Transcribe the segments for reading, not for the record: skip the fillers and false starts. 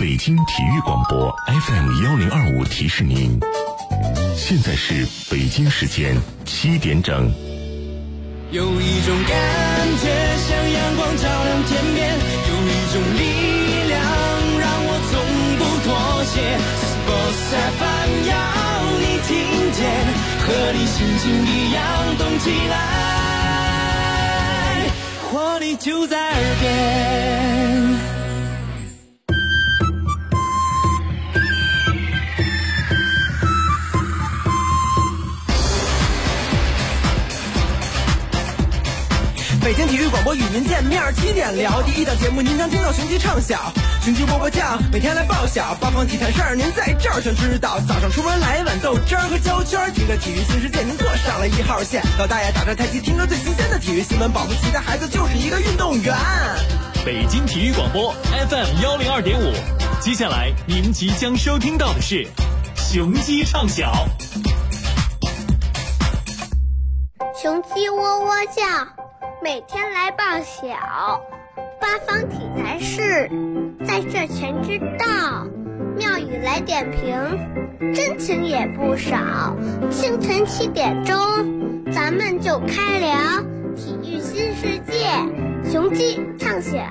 北京体育广播 FM1025提示您，现在是北京时间7点整。 有一种感觉像阳光照亮天边，有一种力量让我从不妥协。Sports FM 要你听见，和你心情一样动起来，活力就在耳边。北京体育广播与您见面，7点聊第一档节目，您将听到雄鸡唱晓，雄鸡波波酱，每天来报晓，八方体坛事儿您在这儿全知道。早上出门来一碗豆汁儿和胶圈，听着体育新世界，您坐上了1号线。老大爷打着太极，听着最新鲜的体育新闻，保不齐的孩子就是一个运动员。 北京体育广播 FM102.5，接下来您即将收听到的是雄鸡唱晓。 雄鸡喔喔叫，每天来报晓，八方体坛事在这全知道，妙语来点评，真情也不少。清晨7点钟，咱们就开聊体育新世界，雄鸡唱晓。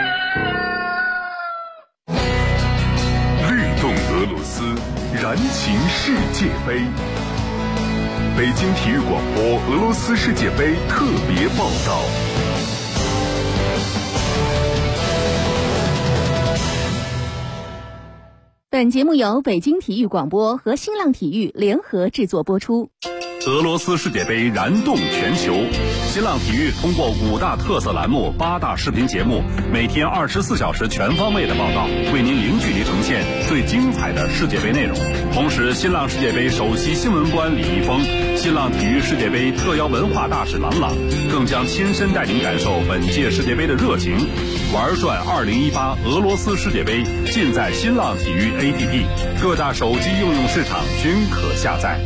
律动俄罗斯，燃情世界杯。北京体育广播俄罗斯世界杯特别报道。 本节目由北京体育广播和新浪体育联合制作播出。 俄罗斯世界杯燃动全球，新浪体育通过5大特色栏目、8大视频节目，每天24小时全方位的报道，为您零距离呈现最精彩的世界杯内容。同时，新浪世界杯首席新闻官李易峰、新浪体育世界杯特邀文化大使郎朗，更将亲身带您感受本届世界杯的热情。玩转2018俄罗斯世界杯，尽在新浪体育 APP， 各大手机应用市场均可下载。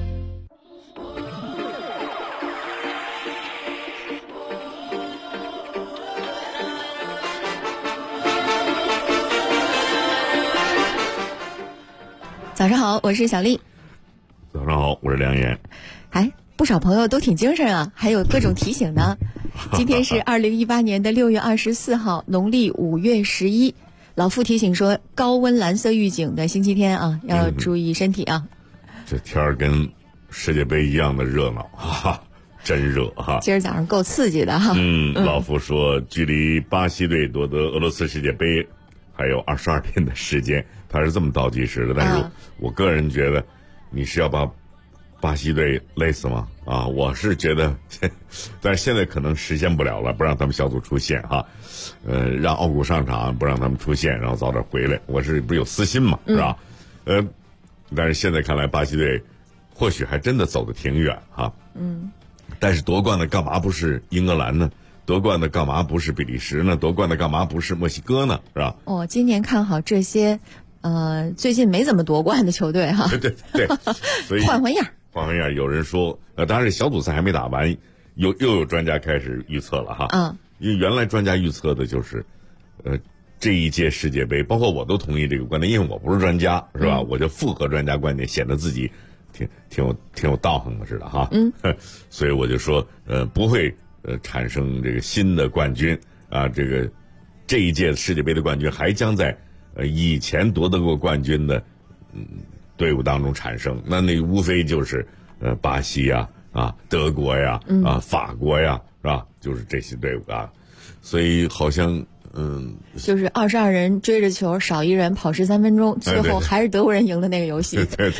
早上好，我是小丽。 早上好，我是梁岩。 不少朋友都挺精神啊，还有各种提醒呢。今天是2018年的6月24号，农历5月11。老傅提醒说，高温蓝色预警的星期天啊，要注意身体啊。 这天儿跟世界杯一样的热闹，哈哈，真热哈。 今儿早上够刺激的哈。 老傅说，距离巴西队夺得俄罗斯世界杯还有22天的时间，他是这么倒计时的。但是我个人觉得，你是要把巴西队累死吗？我是觉得，但是现在可能实现不了了，不让他们小组出线哈，让奥古上场，不让他们出线，然后早点回来。我是不是有私心嘛，是吧？但是现在看来，巴西队或许还真的走得挺远哈。但是夺冠的干嘛不是英格兰呢？夺冠的干嘛不是比利时呢？夺冠的干嘛不是墨西哥呢？是吧？ 今年看好这些，最近没怎么夺冠的球队哈。 对，所以换样。 有人说，当然小组赛还没打完，又有专家开始预测了哈。因为原来专家预测的就是，这一届世界杯，包括我都同意这个观点，因为我不是专家，是吧？我就附和专家观点，显得自己挺有道行的似的哈。所以我就说，不会产生这个新的冠军啊，这一届世界杯的冠军还将在以前夺得过冠军的队伍当中产生，那无非就是巴西呀、德国呀、法国呀，是吧？就是这些队伍啊，所以好像就是22人追着球，少一人跑13分钟，最后还是德国人赢的那个游戏。 对。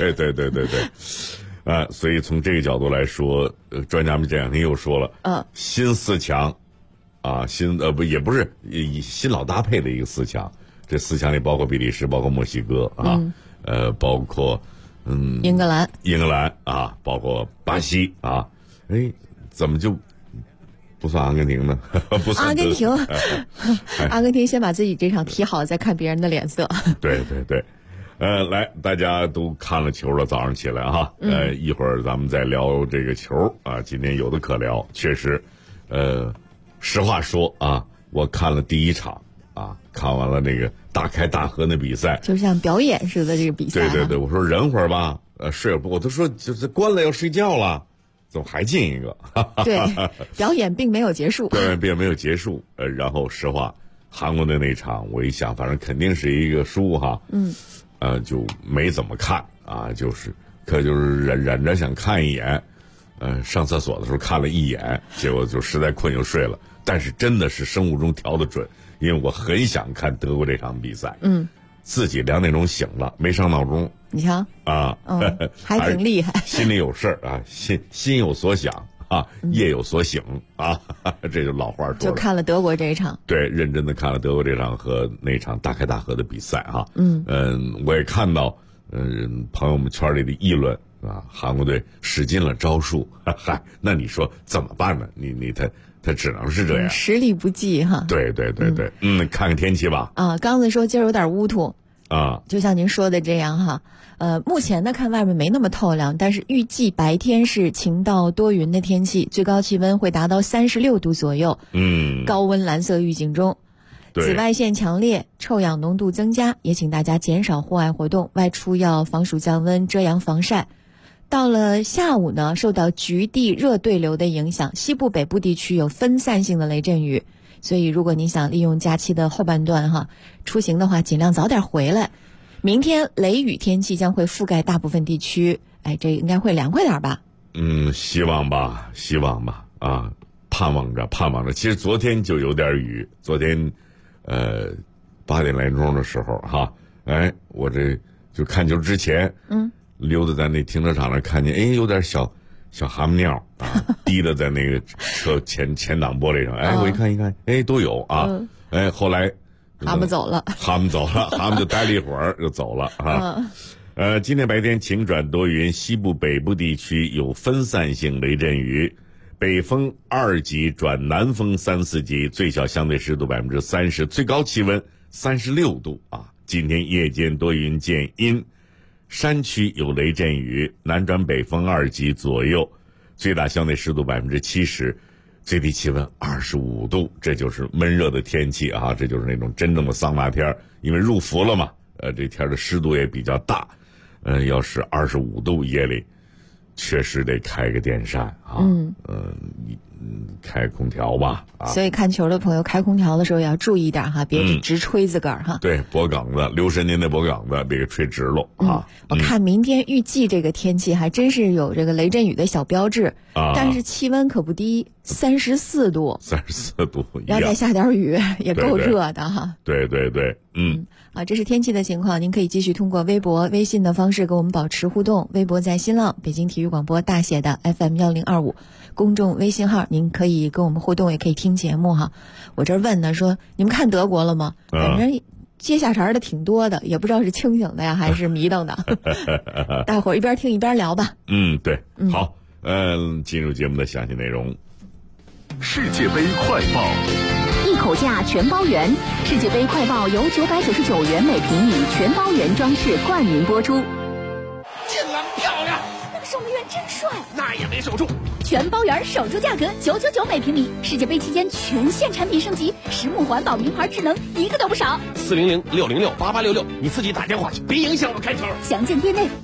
所以从这个角度来说，专家们这2天又说了，新4强也不是以新老搭配的一个4强，这4强里包括比利时，包括墨西哥包括英格兰包括巴西怎么就不算阿根廷呢？不算阿根廷先把自己这场踢好，再看别人的脸色。 对。来，大家都看了球了，早上起来哈，一会儿咱们再聊这个球啊。今天有的可聊，确实，实话说啊，我看了第一场啊，看完了那个大开大合的比赛， 就像表演似的这个比赛。 对，我说忍会儿吧，睡会儿，我都说就是关了要睡觉了，怎么还进一个？ 对，表演并没有结束。 表演并没有结束。然后实话，韩国的那场我一想，反正肯定是一个输哈。就没怎么看啊，就是忍着想看一眼。上厕所的时候看了一眼，结果就实在困就睡了。但是真的是生物钟调得准，因为我很想看德国这场比赛。自己2点钟醒了，没上闹钟。 你瞧啊， 还挺厉害。 心里有事儿啊，心有所想啊，夜有所醒啊，这就老话说了。 就看了德国这一场。 对，认真的看了德国这场和那场大开大合的比赛哈。我也看到朋友们圈里的议论啊，韩国队使尽了招数，嗨，那你说怎么办呢？他只能是这样， 实力不济哈。 对，看看天气吧。 刚子说今儿有点乌涂啊， 就像您说的这样哈。目前呢看外面没那么透亮，但是预计白天是晴到多云的天气，最高气温会达到36度左右。高温蓝色预警中。紫外线强烈，臭氧浓度增加，也请大家减少户外活动，外出要防暑降温，遮阳防晒。到了下午呢，受到局地热对流的影响，西部北部地区有分散性的雷阵雨，所以如果你想利用假期的后半段出行的话，尽量早点回来。明天雷雨天气将会覆盖大部分地区，这应该会凉快点吧？ 希望吧啊，盼望着。其实昨天就有点雨，昨天8点来钟的时候哈，我这就看球之前，溜达在那停车场那看见，有点小蛤蟆尿啊，滴的在那个车前挡玻璃上，我一看，都有啊，后来蛤蟆走了， 蛤蟆就待了一会儿就走了啊。今天白天晴转多云，西部北部地区有分散性雷阵雨，北风2级转南风3、4级，最小相对湿度30%，最高气温36度啊。今天夜间多云见阴，山区有雷阵雨，南转北风2级左右，最大相对湿度70%，最低气温25度，这就是闷热的天气啊，这就是那种真正的桑拿天，因为入伏了嘛，这天的湿度也比较大，要是25度夜里，确实得开个电扇啊，开空调吧啊。 所以看球的朋友开空调的时候要注意点哈，别直吹自个儿哈。 对，脖梗子留神您的脖梗子，别给吹直了啊。 我看明天预计这个天气还真是有这个雷阵雨的小标志啊， 但是气温可不低，34度。 34度， 要再下点雨也够热的哈。 对， 这是天气的情况，您可以继续通过微博、微信的方式跟我们保持互动。微博在新浪北京体育广播大写的 FM1025，公众微信号您可以跟我们互动，也可以听节目哈。我这问呢，说你们看德国了吗？反正接下茬的挺多的，也不知道是清醒的呀还是迷瞪的。大伙儿一边听一边聊吧。 对，好，进入节目的详细内容。 世界杯快报。 一口价全包圆，世界杯快报由999元每平米全包圆装饰冠名播出。 进了，漂亮！ 那个守门员真帅， 那也没守住。 全包圆守住价格999每平米，世界杯期间全线产品升级，实木环保名牌智能一个都不少。 400-606-8866，你自己打电话去，别影响我开球。 详见店内。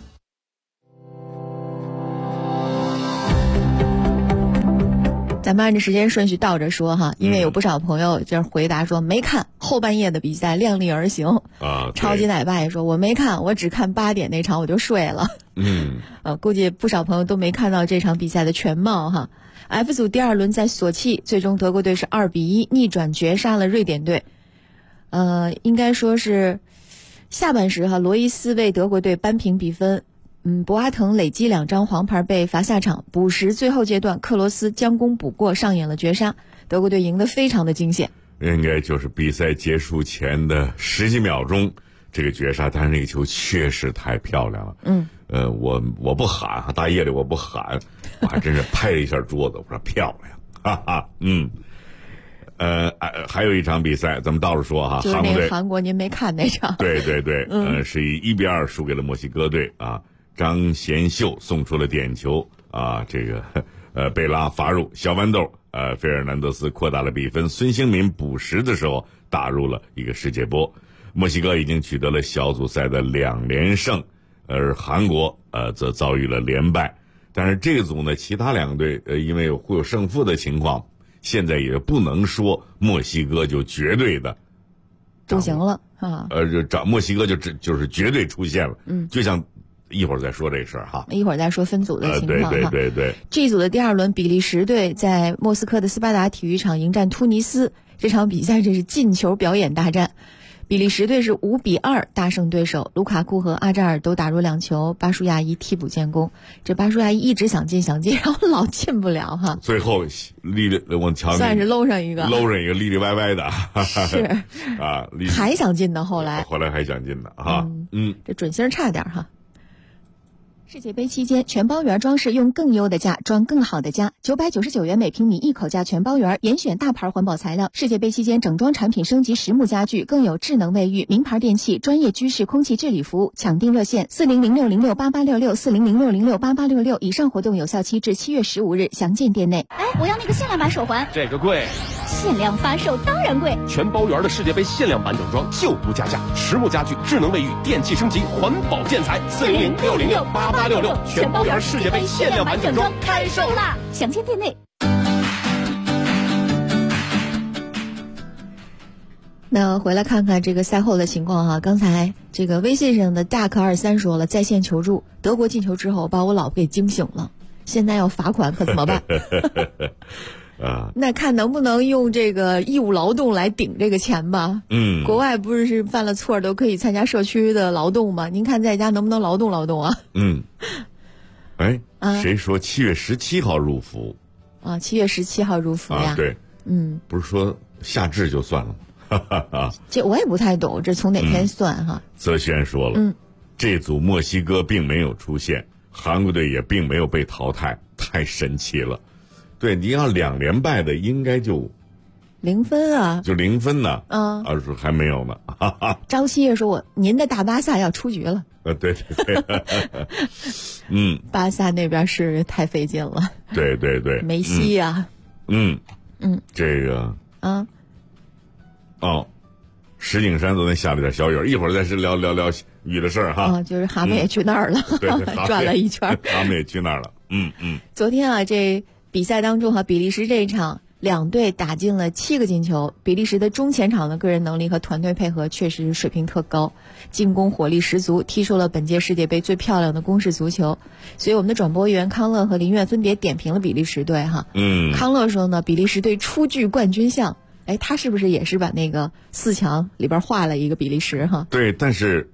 咱们按照时间顺序倒着说哈，因为有不少朋友就是回答说没看后半夜的比赛，量力而行啊。 超级奶爸也说我没看，我只看8点那场我就睡了。估计不少朋友都没看到这场比赛的全貌哈。F 组第2轮在索契，最终德国队是2-1逆转绝杀了瑞典队。应该说是下半时哈，罗伊斯为德国队扳平比分。博阿滕累积2张黄牌被罚下场，补时最后阶段克罗斯将功补过，上演了绝杀，德国队赢得非常的惊险。 应该就是比赛结束前的10几秒钟，这个绝杀，但是那个球确实太漂亮了。我不喊，大夜里我不喊，我还真是拍了一下桌子，我说漂亮，哈哈。还有一场比赛，咱们倒着说哈， 就是那个韩国您没看那场。 对，是以1-2输给了墨西哥队啊。张贤秀送出了点球啊，这个贝拉罚入，小豌豆费尔南德斯扩大了比分，孙兴民补时的时候打入了一个世界波。墨西哥已经取得了小组赛的2连胜，而韩国则遭遇了连败。但是这个组呢，其他2个队因为会有胜负的情况，现在也不能说墨西哥就绝对的不行了啊。 墨西哥就是绝对出现了。就像一会儿再说这事儿哈， 一会儿再说分组的情况哈。 对。 这组的第2轮，比利时队在莫斯科的斯巴达体育场迎战突尼斯。这场比赛这是进球表演大战，比利时队是5-2大胜对手，卢卡库和阿扎尔都打入2球，巴舒亚伊替补建功。这巴舒亚伊一直想进，然后老进不了哈。 最后我瞧算是搂上一个里里歪歪的。 是啊， 还想进的，后来还想进的啊。 这准星差点哈。世界杯期间，全包园装饰用更优的价装更好的家，999元每平米一口价全包园，严选大牌环保材料。世界杯期间，整装产品升级实木家具，更有智能卫浴、名牌电器、专业居室空气治理服务。抢订热线：4006068866，4006068866。以上活动有效期至7月15日，详见店内。 我要那个限量版手环， 这个贵。 限量发售当然贵。 全包园的世界杯限量版整装就不加价，实木家具、智能卫浴、电器升级、环保建材。4006068866，全包园世界杯限量版整装开售啦！ 详见店内。 那回来看看这个赛后的情况哈。刚才这个微信上的大可23说了，在线求助，德国进球之后把我老婆给惊醒了，现在要罚款可怎么办？那看能不能用这个义务劳动来顶这个钱吧。国外不是犯了错都可以参加社区的劳动吗？您看在家能不能劳动劳动啊？ 谁说7月17号入伏啊？7月17号入伏呀？ 对，不是说夏至就算了吗？ 这我也不太懂，这从哪天算哈？ 泽轩说了，这组墨西哥并没有出现，韩国队也并没有被淘汰，太神奇了。对，你要2连败的，应该就 0分啊， 就0分呢。说还没有呢。 张希月说您的大巴萨要出局了。 对。 巴萨那边是太费劲了。 对。 梅西呀。 这个石景山昨天下了点小雨，一会儿再是聊雨的事儿哈。 就是蛤蟆也去那儿了。 对， 转了一圈。 蛤蟆也去那儿了。 昨天这比赛当中比利时这一场2队打进了7个进球。比利时的中前场的个人能力和团队配合确实水平特高，进攻火力十足，踢出了本届世界杯最漂亮的攻势足球。所以我们的转播员康乐和林苑分别点评了比利时队哈。康乐说呢，比利时队初具冠军相。他是不是也是把那个4强里边画了一个比利时哈？ 对，但是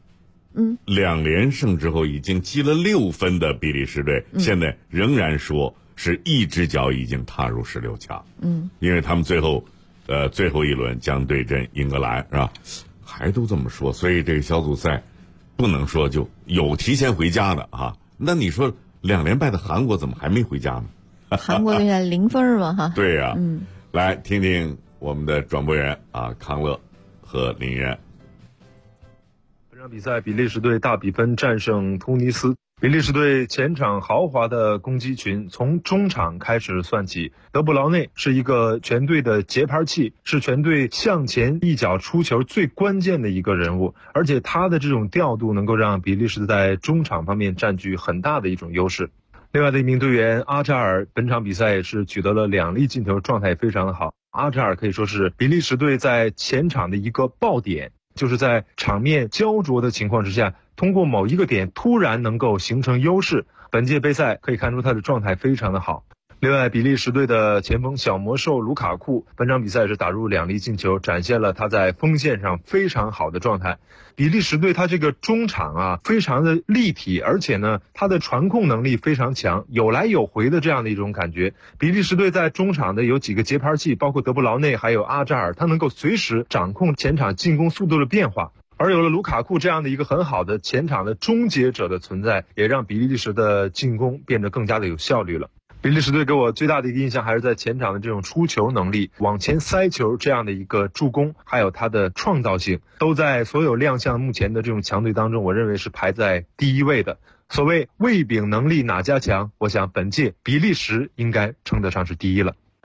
2连胜之后已经积了6分的比利时队，现在仍然说是一只脚已经踏入16强。因为他们最后一轮将对阵英格兰，是吧？还都这么说，所以这个小组赛不能说就有提前回家的啊。那你说2连败的韩国怎么还没回家呢？ 韩国现在0分嘛哈。 对呀。来听听我们的转播员康乐和林渊。 本场比赛，比利时队大比分战胜突尼斯。比利时队前场豪华的攻击群从中场开始算起，德布劳内是一个全队的节拍器，是全队向前一脚出球最关键的一个人物，而且他的这种调度能够让比利时在中场方面占据很大的一种优势。另外的一名队员阿扎尔本场比赛也是取得了2粒进球，状态非常的好。阿扎尔可以说是比利时队在前场的一个爆点，就是在场面焦灼的情况之下，通过某一个点突然能够形成优势。本届杯赛可以看出他的状态非常的好。另外，比利时队的前锋小魔兽卢卡库本场比赛是打入2粒进球，展现了他在锋线上非常好的状态。比利时队他这个中场非常的立体，而且呢他的传控能力非常强，有来有回的这样的一种感觉。比利时队在中场的有几个节拍器，包括德布劳内还有阿扎尔，他能够随时掌控前场进攻速度的变化。而有了卢卡库这样的一个很好的前场的终结者的存在，也让比利时的进攻变得更加的有效率了。比利时队给我最大的一个印象还是在前场的这种出球能力、往前塞球这样的一个助攻，还有他的创造性，都在所有亮相目前的这种强队当中，我认为是排在第1位的。所谓未饼能力哪家强，我想本届比利时应该称得上是第1了。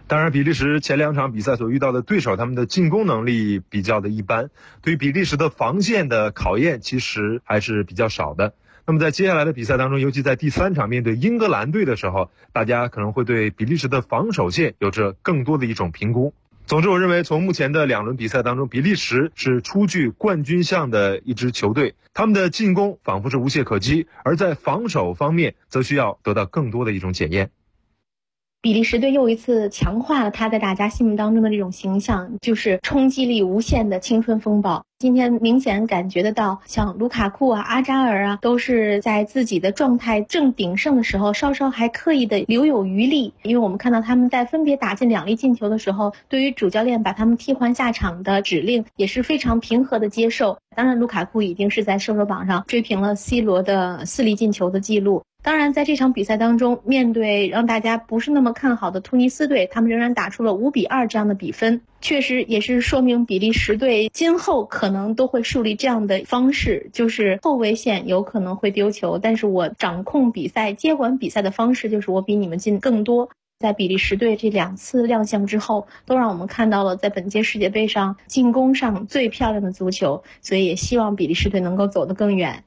当然，比利时前2场比赛所遇到的对手，他们的进攻能力比较的一般，对于比利时的防线的考验其实还是比较少的。那么在接下来的比赛当中，尤其在第3场面对英格兰队的时候，大家可能会对比利时的防守线有着更多的一种评估。总之，我认为从目前的2轮比赛当中，比利时是初具冠军相的一支球队，他们的进攻仿佛是无懈可击，而在防守方面则需要得到更多的一种检验。 比利时队又一次强化了他在大家心目当中的这种形象，就是冲击力无限的青春风暴。今天明显感觉得到，像卢卡库啊、阿扎尔啊，都是在自己的状态正鼎盛的时候，稍稍还刻意的留有余力。因为我们看到他们在分别打进2粒进球的时候，对于主教练把他们替换下场的指令也是非常平和的接受。当然，卢卡库已经是在射手榜上追平了 C 罗的4粒进球的记录。当然，在这场比赛当中，面对让大家不是那么看好的突尼斯队，他们仍然打出了5-2这样的比分，确实也是说明比利时队今后可能都会树立这样的方式，就是后卫线有可能会丢球，但是我掌控比赛、接管比赛的方式就是我比你们进更多。在比利时队这2次亮相之后，都让我们看到了在本届世界杯上进攻上最漂亮的足球，所以也希望比利时队能够走得更远。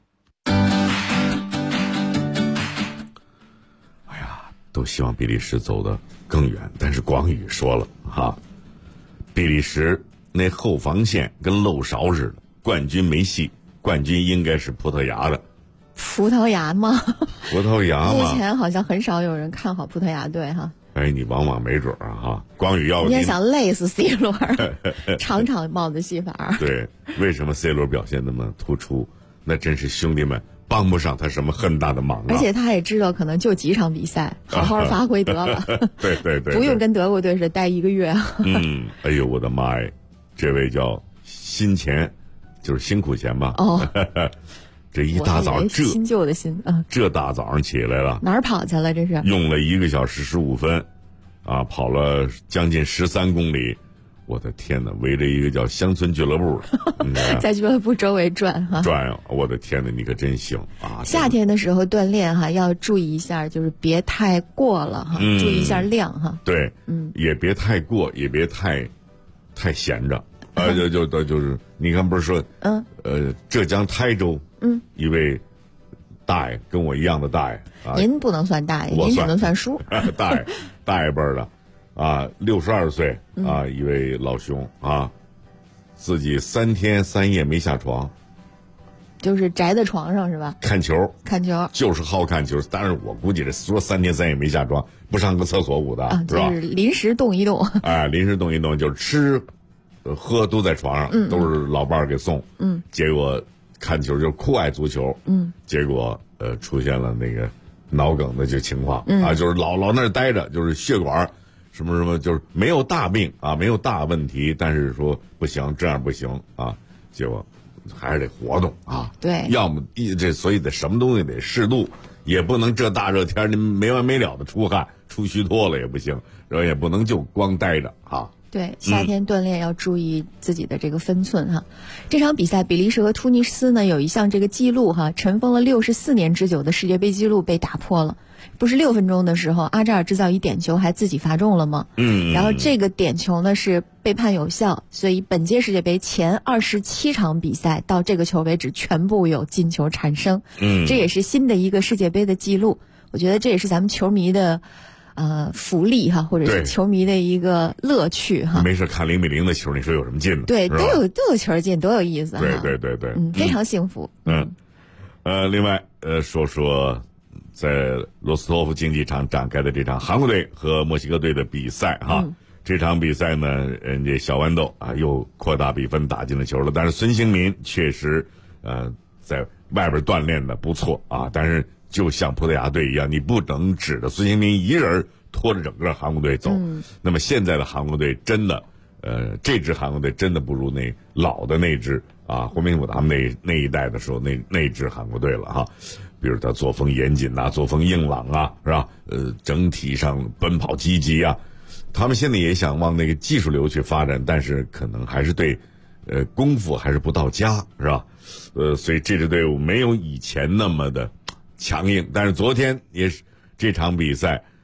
都希望比利时走得更远，但是广宇说了哈，比利时那后防线跟漏勺似的，冠军没戏，冠军应该是葡萄牙的。 葡萄牙吗？ 葡萄牙吗？ 目前好像很少有人看好葡萄牙队哈。 哎，你往往没准啊哈。广宇要你也想累死 C 罗，场场冒的戏法。 对，为什么 C 罗表现那么突出？那真是兄弟们帮不上他什么很大的忙啊！ 而且他也知道可能就几场比赛，好好发挥得了。 对对对， 不用跟德国队是待1个月。 哎呦我的妈呀！这位叫辛钱，就是辛苦钱吧？ 哦， 这一大早新旧的新， 这大早上起来了， 哪儿跑去了？这是用了1个小时15分，啊，跑了将近13公里。我的天哪！围着一个叫乡村俱乐部在俱乐部周围转哈， 转！我的天哪，你可真行啊！ 夏天的时候锻炼哈，要注意一下，就是别太过了哈，注意一下量哈。 对，也别太过，也别太闲着。就是你看，不是说，浙江台州，一位大爷跟我一样的大爷啊， 您不能算大爷，您只能算叔。 大爷辈儿的。啊，62岁啊，一位老兄啊，自己3天3夜没下床， 就是宅在床上是吧？ 看球，就是好看球。但是我估计这说3天3夜没下床，不上个厕所捂的，是吧？ 就是临时动一动。 哎，临时动一动，就是吃、喝都在床上，都是老伴儿给送。结果看球就是酷爱足球。结果出现了那个脑梗的情况啊，就是老那儿待着，就是血管。什么就是没有大病啊，没有大问题，但是说不行，这样不行啊，结果还是得活动啊。 对， 要么所以得什么东西得适度，也不能这大热天你没完没了的出汗，出虚脱了也不行，然后也不能就光待着啊。 对，夏天锻炼要注意自己的这个分寸哈。这场比赛，比利时和突尼斯呢有一项这个记录哈，尘封了64年之久的世界杯纪录被打破了。不是6分钟的时候，阿扎尔制造一点球还自己罚中了吗？然后这个点球呢是被判有效，所以本届世界杯前27场比赛到这个球为止全部有进球产生。这也是新的一个世界杯的记录。我觉得这也是咱们球迷的福利哈，或者是球迷的一个乐趣哈。 没事看0-0的球，你说有什么劲呢？ 对，都有球进，多有意思哈。 对， 非常幸福。 另外说说在罗斯托夫竞技场展开的这场韩国队和墨西哥队的比赛哈。这场比赛呢，人家小豌豆啊又扩大比分打进了球了，但是孙兴民确实在外边锻炼的不错啊，但是就像葡萄牙队一样，你不能指着孙兴民一人拖着整个韩国队走。那么现在的韩国队真的这支韩国队真的不如那老的那支啊，洪明甫他们那一代的时候那支韩国队了哈。比如他作风严谨啊，作风硬朗啊，是吧？整体上奔跑积极啊。他们现在也想往那个技术流去发展，但是可能还是对功夫还是不到家，是吧？所以这支队伍没有以前那么的强硬。但是昨天也是这场比赛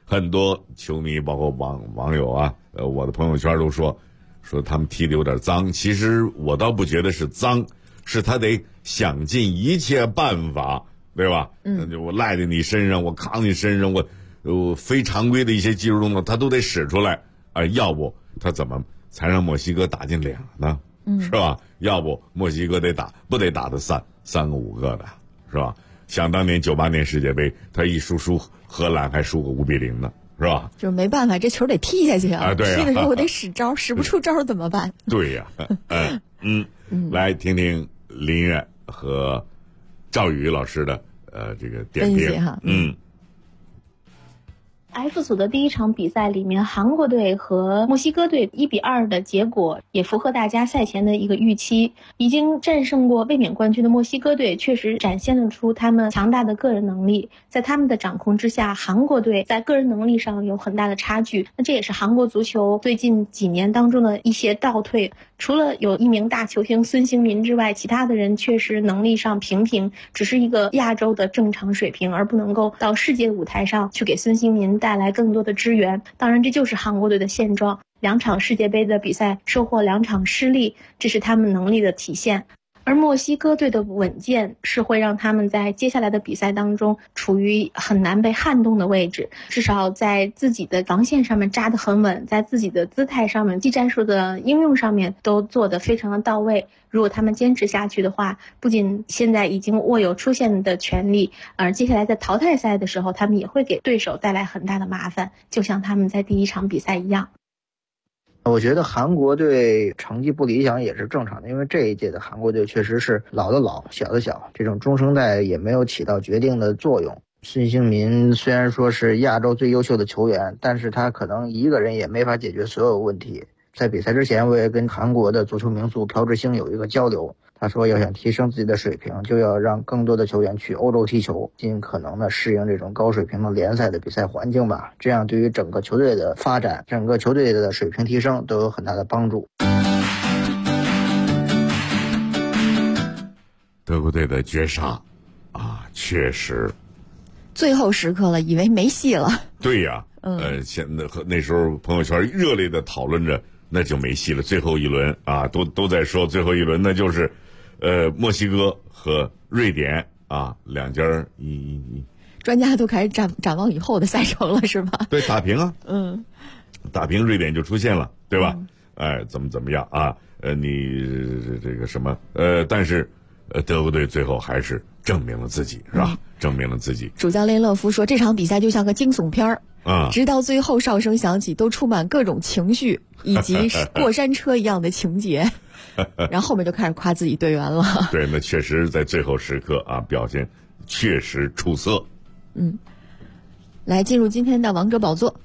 很多球迷包括网友啊，我的朋友圈都说他们踢得有点脏。其实我倒不觉得是脏，是他得想尽一切办法，对吧？我赖在你身上，我扛你身上，我非常规的一些技术动作他都得使出来啊，要不他怎么才让墨西哥打进2呢？是吧？要不墨西哥不得打的3个5个的，是吧？想当年98年世界杯，他一输荷兰还输个5-0呢，是吧？ 就没办法，这球得踢下去啊！ 对啊， 踢的时候我得使招，使不出招怎么办？ 对呀，来听听林悦和赵宇老师的这个点评哈。 F 组的第一场比赛里面，韩国队和墨西哥队1-2的结果也符合大家赛前的一个预期。已经战胜过卫冕冠军的墨西哥队确实展现了出他们强大的个人能力，在他们的掌控之下，韩国队在个人能力上有很大的差距。那这也是韩国足球最近几年当中的一些倒退。除了有一名大球星孙兴民之外，其他的人确实能力上平，只是一个亚洲的正常水平，而不能够到世界舞台上去给孙兴民带来更多的支援。当然这就是韩国队的现状，2场世界杯的比赛收获2场失利，这是他们能力的体现。而墨西哥队的稳健是会让他们在接下来的比赛当中处于很难被撼动的位置，至少在自己的防线上面扎得很稳，在自己的姿态上面、技战术的应用上面都做得非常的到位。如果他们坚持下去的话，不仅现在已经握有出线的权利，而接下来在淘汰赛的时候，他们也会给对手带来很大的麻烦，就像他们在第一场比赛一样。 我觉得韩国队成绩不理想也是正常的，因为这一届的韩国队确实是老的老，小的小，这种中生代也没有起到决定的作用。孙兴民虽然说是亚洲最优秀的球员，但是他可能一个人也没法解决所有问题。在比赛之前，我也跟韩国的足球名宿朴智星有一个交流，他说要想提升自己的水平，就要让更多的球员去欧洲踢球，尽可能的适应这种高水平的联赛的比赛环境吧，这样对于整个球队的发展、整个球队的水平提升都有很大的帮助。 德国队的绝杀啊，确实最后时刻了，以为没戏了。 对呀，那时候朋友圈热烈的讨论着，那就没戏了。最后一轮啊，都在说最后一轮，那就是墨西哥和瑞典啊，两家专家都开始展望以后的赛程了，是吧？ 对，打平啊，打平瑞典就出现了，对吧？怎么样啊？你这个什么但是德国队最后还是证明了自己，是吧？证明了自己。 主教练勒夫说，这场比赛就像个惊悚片儿直到最后哨声响起，都充满各种情绪以及过山车一样的情节。然后后面就开始夸自己队员了。 对，那确实在最后时刻啊，表现确实出色。 来进入今天的王者宝座。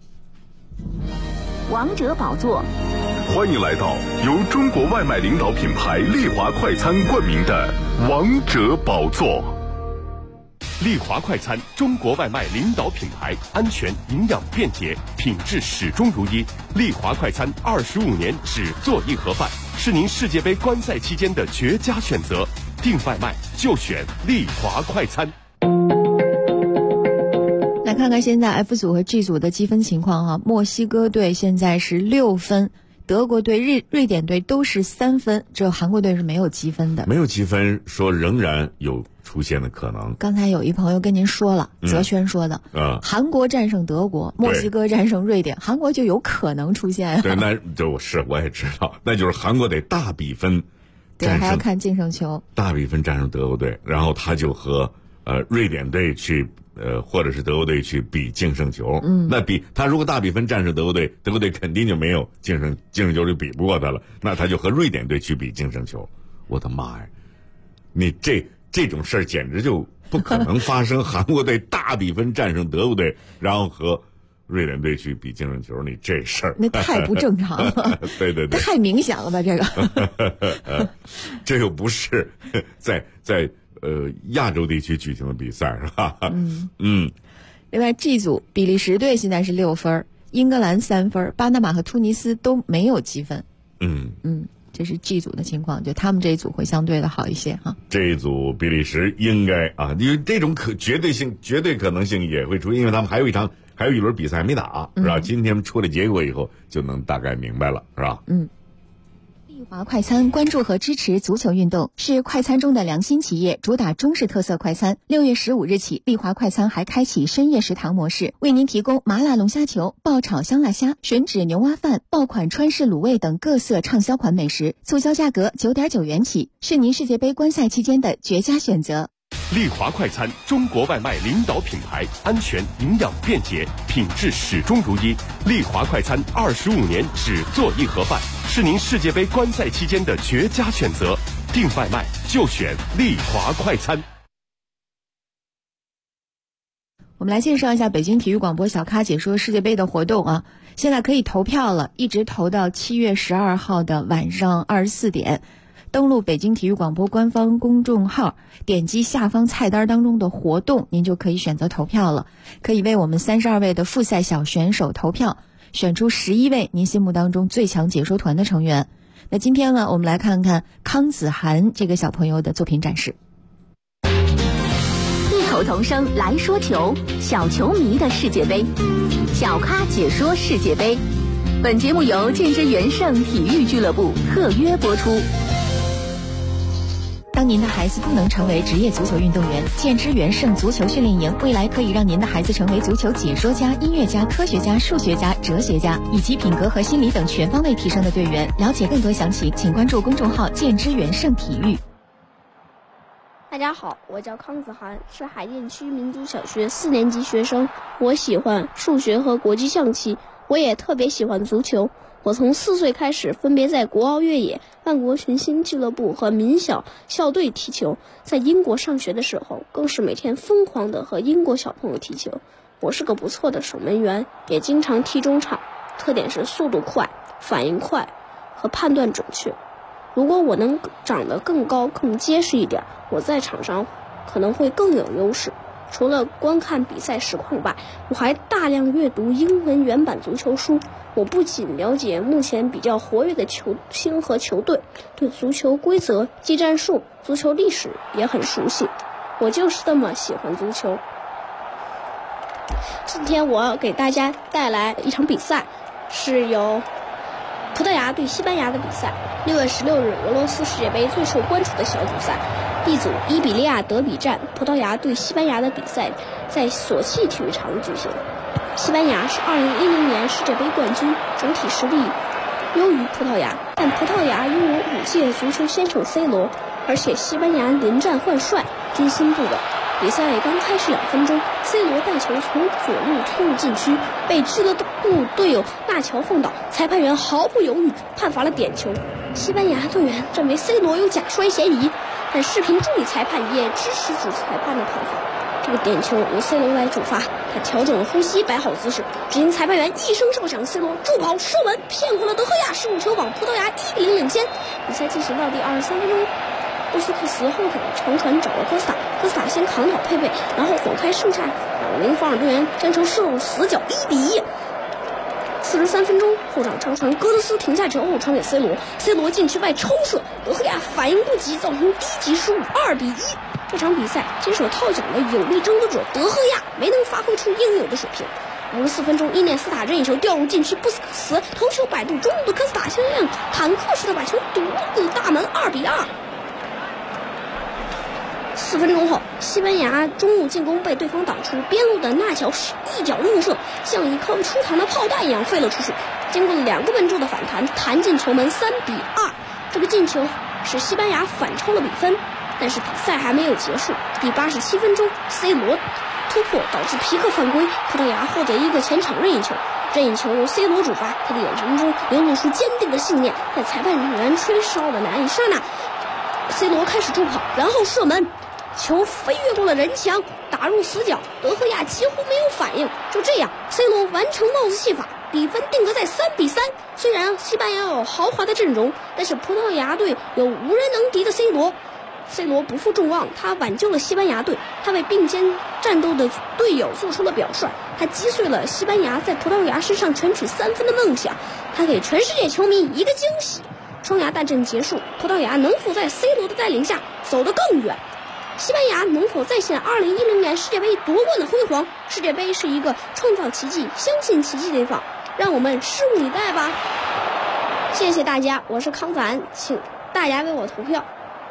王者宝座， 欢迎来到由中国外卖领导品牌丽华快餐冠名的王者宝座。 丽华快餐，中国外卖领导品牌，安全、营养、便捷，品质始终如一。丽华快餐25年只做硬盒饭，是您世界杯观赛期间的绝佳选择。订外卖就选丽华快餐。 来看看现在 F 组和 G 组的积分情况哈。墨西哥队现在是6分，德国队、瑞典队都是3分，只有韩国队是没有积分的。 没有积分，说仍然有出现的可能。 刚才有一朋友跟您说了，泽轩说的，韩国战胜德国，墨西哥战胜瑞典，韩国就有可能出现。 对，那就是我也知道，那就是韩国得大比分战胜， 对，还要看净胜球， 大比分战胜德国队，然后他就和瑞典队去或者是德国队去比净胜球。那他如果大比分战胜德国队，德国队肯定就没有净胜球，就比不过他了。那他就和瑞典队去比净胜球。我的妈呀，你这种事儿简直就不可能发生。韩国队大比分战胜德国队，然后和瑞典队去比净胜球，你这事儿那太不正常了。 对， 太明显了吧这个。 这又不是在亚洲地区举行的比赛，是吧？ 另外 G 组，比利时队现在是6分，英格兰3分，巴拿马和突尼斯都没有积分。这是 G 组的情况，就他们这一组会相对的好一些哈。 这一组比利时应该啊，因为这种绝对可能性也会出现，因为他们还有还有一轮比赛还没打，是吧？今天出了结果以后就能大概明白了，是吧？ 丽华快餐关注和支持足球运动，是快餐中的良心企业，主打中式特色快餐。6月15日起，丽华快餐还开启深夜食堂模式，为您提供麻辣龙虾球、爆炒香辣虾、吮指牛蛙饭、爆款川式卤味等各色畅销款美食，促销价格9.9元起，是您世界杯观赛期间的绝佳选择。 丽华快餐，中国外卖领导品牌，安全、营养、便捷，品质始终如一。丽华快餐25年只做一盒饭，是您世界杯观赛期间的绝佳选择。订外卖就选丽华快餐。 我们来介绍一下北京体育广播小咖解说世界杯的活动啊，现在可以投票了，一直投到7月12号的晚上24点。登录北京体育广播官方公众号，点击下方菜单当中的活动，您就可以选择投票了。可以为我们32位的复赛小选手投票，选出11位您心目当中最强解说团的成员。那今天呢，我们来看看康子涵这个小朋友的作品展示。 异口同声来说球，小球迷的世界杯，小咖解说世界杯。本节目由建之元盛体育俱乐部特约播出。 当您的孩子不能成为职业足球运动员，建之元盛足球训练营未来可以让您的孩子成为足球解说家、音乐家、科学家、数学家、哲学家，以及品格和心理等全方位提升的队员。了解更多详情，请关注公众号建之元盛体育。 大家好，我叫康子涵，是海淀区民族小学4年级学生。我喜欢数学和国际象棋，我也特别喜欢足球。我从4岁开始，分别在国奥越野、万国群星俱乐部和民小校队踢球。在英国上学的时候，更是每天疯狂地和英国小朋友踢球。我是个不错的守门员，也经常踢中场，特点是速度快、反应快和判断准确。如果我能长得更高、更结实一点，我在场上可能会更有优势。除了观看比赛实况外，我还大量阅读英文原版足球书。我不仅了解目前比较活跃的球星和球队，对足球规则、技战术、足球历史也很熟悉。我就是这么喜欢足球。今天我要给大家带来一场比赛，是由葡萄牙对西班牙的比赛。6月16日，俄罗斯世界杯最受关注的小组赛 B 组伊比利亚德比战，葡萄牙对西班牙的比赛在索契体育场举行。西班牙是2010年世界杯冠军，整体实力优于葡萄牙，但葡萄牙拥有5届足球先生 C 罗，而且西班牙临战换帅，军心不稳。比赛刚开始2分钟 ，C 罗带球从左路推入禁区，被俱乐部队友纳乔放倒，裁判员毫不犹豫判罚了点球。西班牙队员认为 C 罗有假摔嫌疑，但视频助理裁判也支持主裁判的判罚。这个点球由 C 罗来主罚，他调整了呼吸，摆好姿势。只听裁判员一声哨响 ，C 罗助跑射门，骗过了德赫亚，失误球网，葡萄牙1-0领先。比赛进行到第23分钟。布斯克茨后场长传找了科斯塔，科斯塔先扛倒佩佩，然后晃开剩下2名防守队员，将球射入死角，1-1。43分钟，后场长传戈德斯停下球后传给 C 罗，C 罗禁区外抽射，德赫亚反应不及，造成低级失误，2-1。这场比赛坚守套奖的有力争夺者德赫亚没能发挥出应有的水平。54分钟，伊涅斯塔任意球掉入禁区，布斯克茨头球摆渡中路的科斯塔像辆坦克似的把球堵入大门，2-2。4分钟后，西班牙中路进攻被对方挡出，边路的纳乔一脚怒射，像一颗出膛的炮弹一样飞了出去，经过了2个奔柱的反弹，弹进球门，3-2。这个进球使西班牙反超了比分，但是比赛还没有结束。第87分钟 ，C 罗突破导致皮克犯规，葡萄牙获得一个前场任意球。任意球由 C 罗主罚，他的眼神中流露出坚定的信念。在裁判员吹哨的那一刹那 ，C 罗开始助跑，然后射门。球飞越过了人墙，打入死角，德赫亚几乎没有反应。就这样 ，C 罗完成帽子戏法，比分定格在3-3。虽然西班牙有豪华的阵容，但是葡萄牙队有无人能敌的 C 罗。C 罗不负众望，他挽救了西班牙队，他为并肩战斗的队友做出了表率，他击碎了西班牙在葡萄牙身上全取3分的梦想，他给全世界球迷一个惊喜。双牙大战结束，葡萄牙能否在 C 罗的带领下走得更远？ 西班牙能否再现2010年世界杯夺冠的辉煌？世界杯是一个创造奇迹、相信奇迹的地方，让我们拭目以待吧。谢谢大家，我是康凡，请大家为我投票。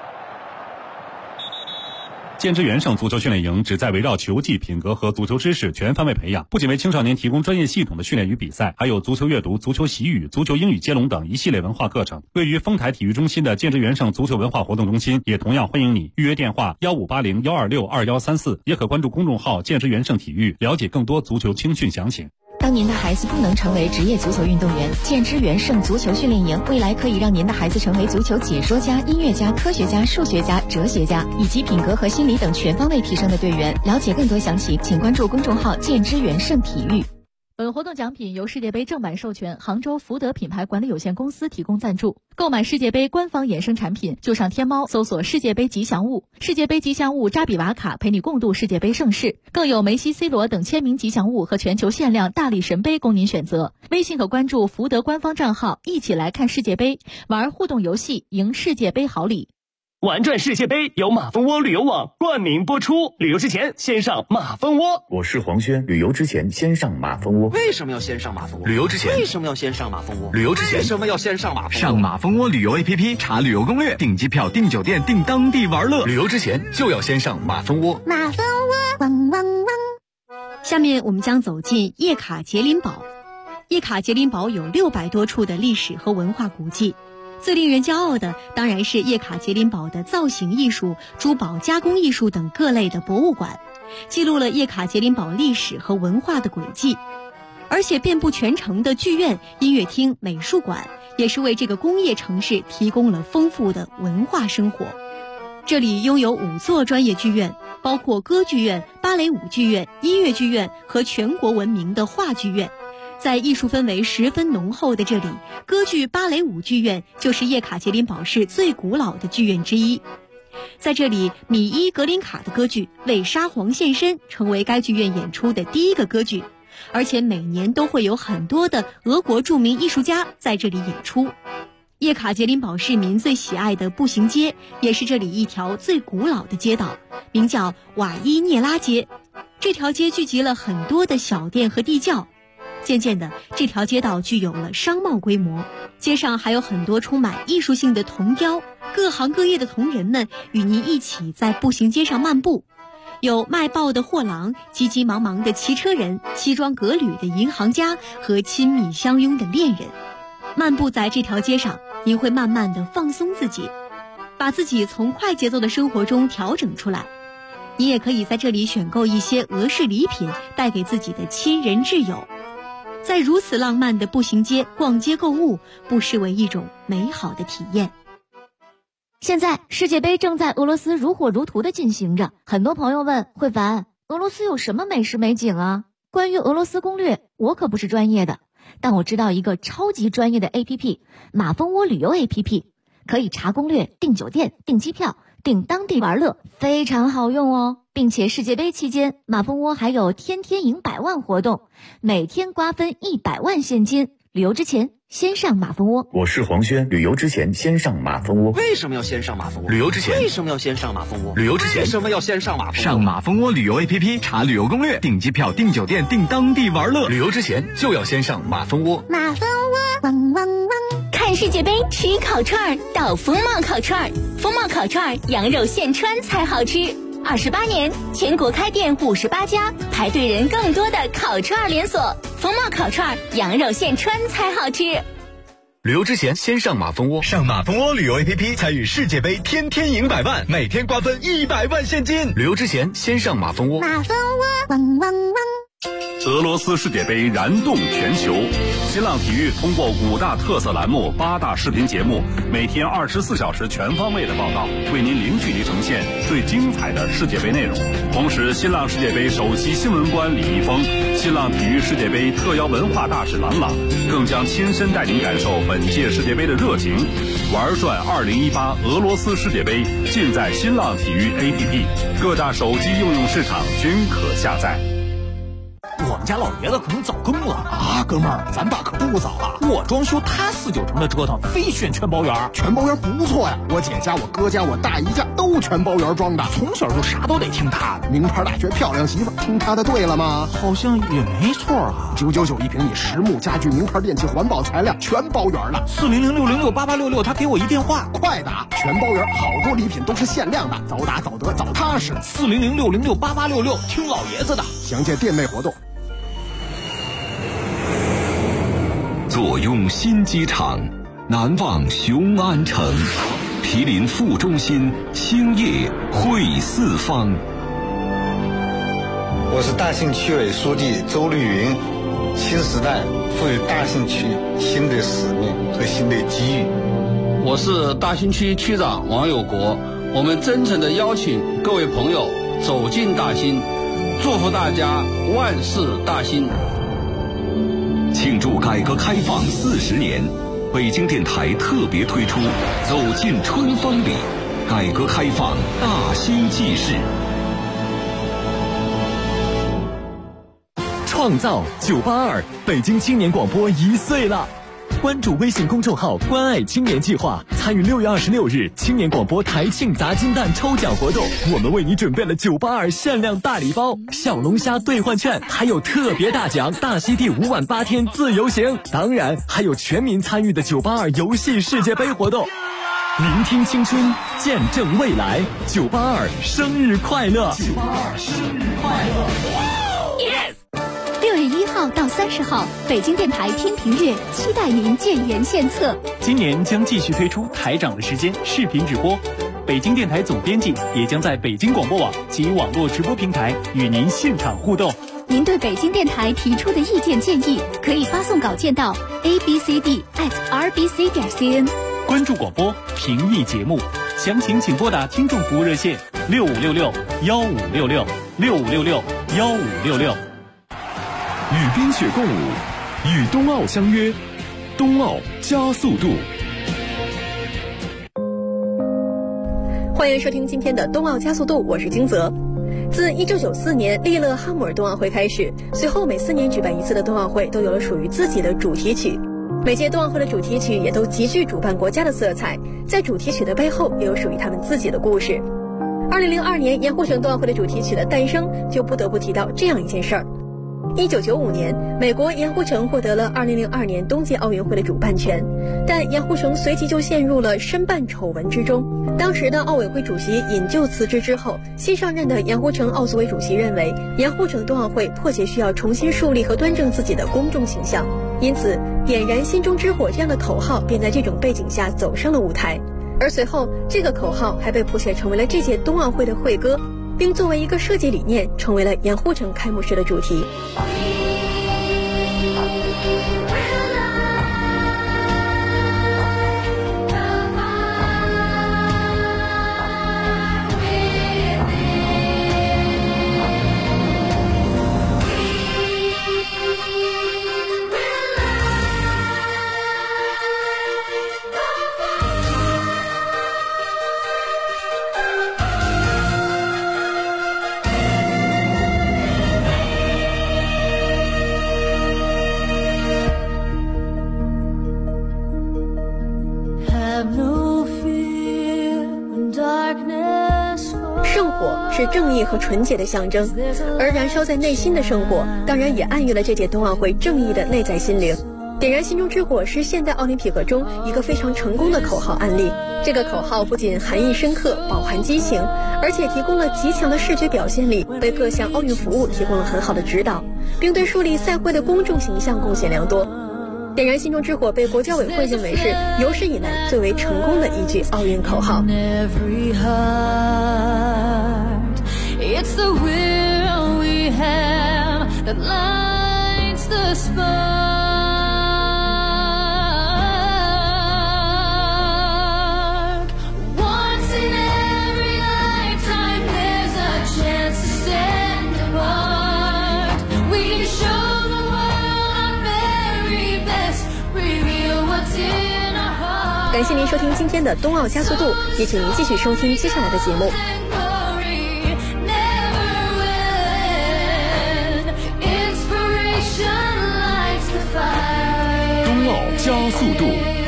建之元盛足球训练营旨在围绕球技、品格和足球知识全方位培养，不仅为青少年提供专业系统的训练与比赛，还有足球阅读、足球习语、足球英语接龙等一系列文化课程。位于丰台体育中心的建之元盛足球文化活动中心也同样欢迎你，预约电话1580-126-2134，也可关注公众号建之元盛体育，了解更多足球青训详情。 当您的孩子不能成为职业足球运动员，建之元盛足球训练营未来可以让您的孩子成为足球解说家、音乐家、科学家、数学家、哲学家，以及品格和心理等全方位提升的队员。了解更多详情，请关注公众号建之元盛体育。本活动奖品由世界杯正版授权杭州福德品牌管理有限公司提供赞助。购买世界杯官方衍生产品，就上天猫搜索世界杯吉祥物，世界杯吉祥物扎比瓦卡陪你共度世界杯盛世，更有梅西、C 罗等签名吉祥物和全球限量大力神杯供您选择。微信可关注福德官方账号，一起来看世界杯，玩互动游戏，赢世界杯好礼。 玩转世界杯由马蜂窝旅游网冠名播出，旅游之前先上马蜂窝。 我是黄轩，旅游之前先上马蜂窝。 为什么要先上马蜂窝？ 旅游之前为什么要先上马蜂窝？ 旅游之前为什么要先上马蜂窝？ 上马蜂窝旅游 APP 查旅游攻略，订机票、订酒店、订当地玩乐。旅游之前就要先上马蜂窝。 马蜂窝，汪汪汪。 下面我们将走进叶卡捷琳堡。叶卡捷琳堡有600多处的历史和文化古迹。最令人骄傲的当然是叶卡捷琳堡的造型艺术、珠宝加工艺术等各类的博物馆，记录了叶卡捷琳堡历史和文化的轨迹。而且遍布全城的剧院、音乐厅、美术馆，也是为这个工业城市提供了丰富的文化生活。这里拥有5座专业剧院，包括歌剧院、芭蕾舞剧院、音乐剧院和全国闻名的话剧院。在艺术氛围十分浓厚的这里，歌剧芭蕾舞剧院就是叶卡捷琳堡市最古老的剧院之一。在这里，米伊格林卡的歌剧《为沙皇献身》成为该剧院演出的第一个歌剧，而且每年都会有很多的俄国著名艺术家在这里演出。叶卡捷琳堡市民最喜爱的步行街，也是这里一条最古老的街道，名叫瓦伊涅拉街。这条街聚集了很多的小店和地窖，渐渐的，这条街道具有了商贸规模，街上还有很多充满艺术性的铜雕，各行各业的铜人们与您一起在步行街上漫步，有卖报的货郎、急急忙忙的骑车人、西装革履的银行家和亲密相拥的恋人。漫步在这条街上，您会慢慢地放松自己，把自己从快节奏的生活中调整出来。你也可以在这里选购一些俄式礼品，带给自己的亲人挚友。在如此浪漫的步行街逛街购物，不失为一种美好的体验。 现在世界杯正在俄罗斯如火如荼地进行着，很多朋友问慧凡，俄罗斯有什么美食美景啊？关于俄罗斯攻略，我可不是专业的，但我知道一个超级专业的 APP， 马蜂窝旅游 APP， 可以查攻略、订酒店、订机票、订当地玩乐，非常好用哦。并且世界杯期间，马蜂窝还有天天赢100万活动，每天瓜分100万现金。旅游之前先上马蜂窝。 我是黄轩，旅游之前先上马蜂窝。 为什么要先上马蜂窝？ 旅游之前为什么要先上马蜂窝？ 旅游之前为什么要先上马蜂窝？ 上马蜂窝旅游 APP 查旅游攻略，订机票、订酒店、订当地玩乐。旅游之前就要先上马蜂窝。 马蜂窝，汪汪汪！ 看世界杯吃烤串到风貌烤串，风貌烤串羊肉现穿才好吃。28年，全国开店58家，排队人更多的烤串连锁。风貌烤串，羊肉现穿才好吃。 旅游之前先上马蜂窝，上马蜂窝旅游 APP 参与世界杯，天天赢100万，每天瓜分100万现金。旅游之前先上马蜂窝。 马蜂窝，汪汪汪！ 俄罗斯世界杯燃动全球，新浪体育通过5大特色栏目、8大视频节目，每天24小时全方位的报道，为您零距离呈现最精彩的世界杯内容。同时，新浪世界杯首席新闻官李易峰、新浪体育世界杯特邀文化大使郎朗，更将亲身带您感受本届世界杯的热情。玩转2018俄罗斯世界杯，尽在新浪体育 APP， 各大手机应用市场均可下载。 我我们家老爷子可能早更了啊！哥们儿，咱爸可不早了， 我装修他4、9成的折腾，非选全包圆。 全包圆不错呀，我姐家、我哥家、我大姨家都全包圆装的， 从小就啥都得听他的。 名牌大学漂亮媳妇，听他的对了吗？ 好像也没错啊。 999一平米，实木家具、名牌电器、环保材料全包圆了。 400-606-8866，他给我一电话， 快打！全包圆，好多礼品都是限量的，早打早得早踏实。 400-606-8866，听老爷子的。 详见店内活动。 坐拥新机场，难忘雄安城，毗邻副中心，兴业汇四方。 我是大兴区委书记周绿云。新时代赋予大兴区新的使命和新的机遇。 我是大兴区区长王有国，我们真诚地邀请各位朋友走进大兴，祝福大家万事大兴。 庆祝改革开放40年，北京电台特别推出走进春风里，改革开放大兴纪事。 创造982，北京青年广播1岁了！关注微信公众号“关爱青年计划”，参与6月26日青年广播台庆砸金蛋抽奖活动。我们为你准备了982限量大礼包、小龙虾兑换券，还有特别大奖大溪地5晚8天自由行。当然，还有全民参与的982游戏世界杯活动。聆听青春，见证未来，982生日快乐！982生日快乐！ 6月1号到30号，北京电台听评乐期待您建言献策。 今年将继续推出台长的时间视频直播，北京电台总编辑也将在北京广播网及网络直播平台与您现场互动。 您对北京电台提出的意见建议，可以发送稿件到 abcd@rbc.cn。 关注广播，评议节目，详情请拨打听众服务热线6566-1566，6566-1566。 与冰雪共舞，与冬奥相约，冬奥加速度。 欢迎收听今天的冬奥加速度，我是金泽。自1994年利勒哈姆尔冬奥会开始，随后每4年举办一次的冬奥会都有了属于自己的主题曲。每届冬奥会的主题曲也都极具主办国家的色彩，在主题曲的背后也有属于他们自己的故事。2002年盐湖城冬奥会的主题曲的诞生，就不得不提到这样一件事儿。1995年，美国盐湖城获得了2002年冬季奥运会的主办权，但盐湖城随即就陷入了申办丑闻之中。当时的奥委会主席引咎辞职之后，新上任的盐湖城奥组委主席认为，盐湖城冬奥会迫切需要重新树立和端正自己的公众形象，因此点燃心中之火这样的口号便在这种背景下走上了舞台。而随后，这个口号还被谱写成为了这届冬奥会的会歌，并作为一个设计理念，成为了盐湖城开幕式的主题。圣火是正义和纯洁的象征，而燃烧在内心的圣火，当然也暗喻了这届冬奥会正义的内在心灵。点燃心中之火是现代奥林匹克中一个非常成功的口号案例。这个口号不仅含义深刻，饱含激情，而且提供了极强的视觉表现力，为各项奥运服务提供了很好的指导，并对树立赛会的公众形象贡献良多。点燃心中之火被国家委会认为是有史以来最为成功的一句奥运口号。 It's the will we have that lights the spark. Once in every lifetime, there's a chance to stand apart. We can show the world our very best, reveal what's in our heart. 感谢您收听今天的冬奥加速度，也请您继续收听接下来的节目。 Inspiration. 速度。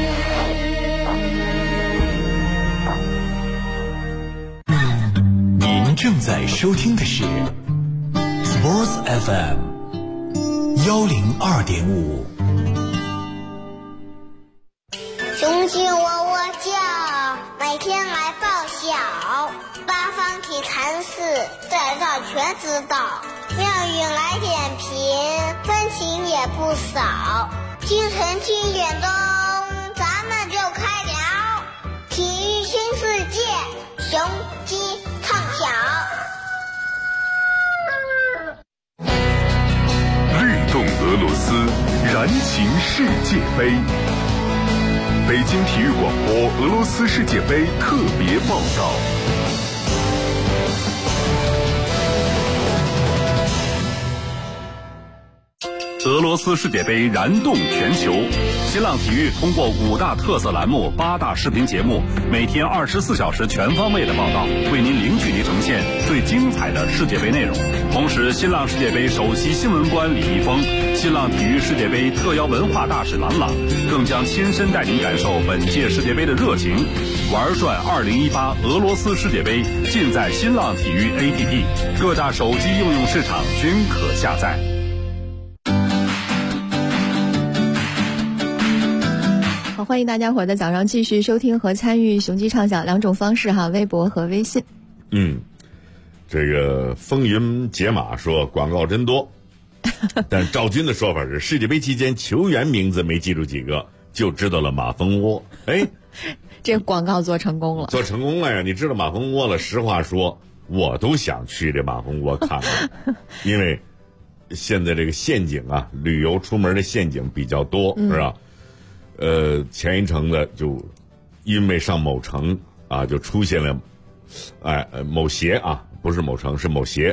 您正在收听的是 Sports FM 102.5。 雄鸡喔喔叫，每天来报晓。八方体禅寺，在这全知道。妙语来点评，真情也不少。清晨7点钟，咱们就开聊。体育新世界，雄鸡唱响。 律动俄罗斯，燃情世界杯。北京体育广播俄罗斯世界杯特别报道。 俄罗斯世界杯燃动全球，新浪体育通过5大特色栏目、8大视频节目，每天24小时全方位的报道，为您零距离呈现最精彩的世界杯内容。同时，新浪世界杯首席新闻官李易峰、新浪体育世界杯特邀文化大使郎朗，更将亲身带您感受本届世界杯的热情。玩转2018俄罗斯世界杯，尽在新浪体育 APP， 各大手机应用市场均可下载。 好，欢迎大家伙在早上继续收听和参与雄鸡畅想2种方式哈，微博和微信。 这个风云解码说广告真多，但赵军的说法是世界杯期间球员名字没记住几个，就知道了马蜂窝。哎， 这广告做成功了， 做成功了呀！你知道马蜂窝了？实话说，我都想去这马蜂窝看看，因为现在这个陷阱啊，旅游出门的陷阱比较多，是吧？前一程的就因为上某城啊，就出现了，某鞋啊，不是某城，是某鞋，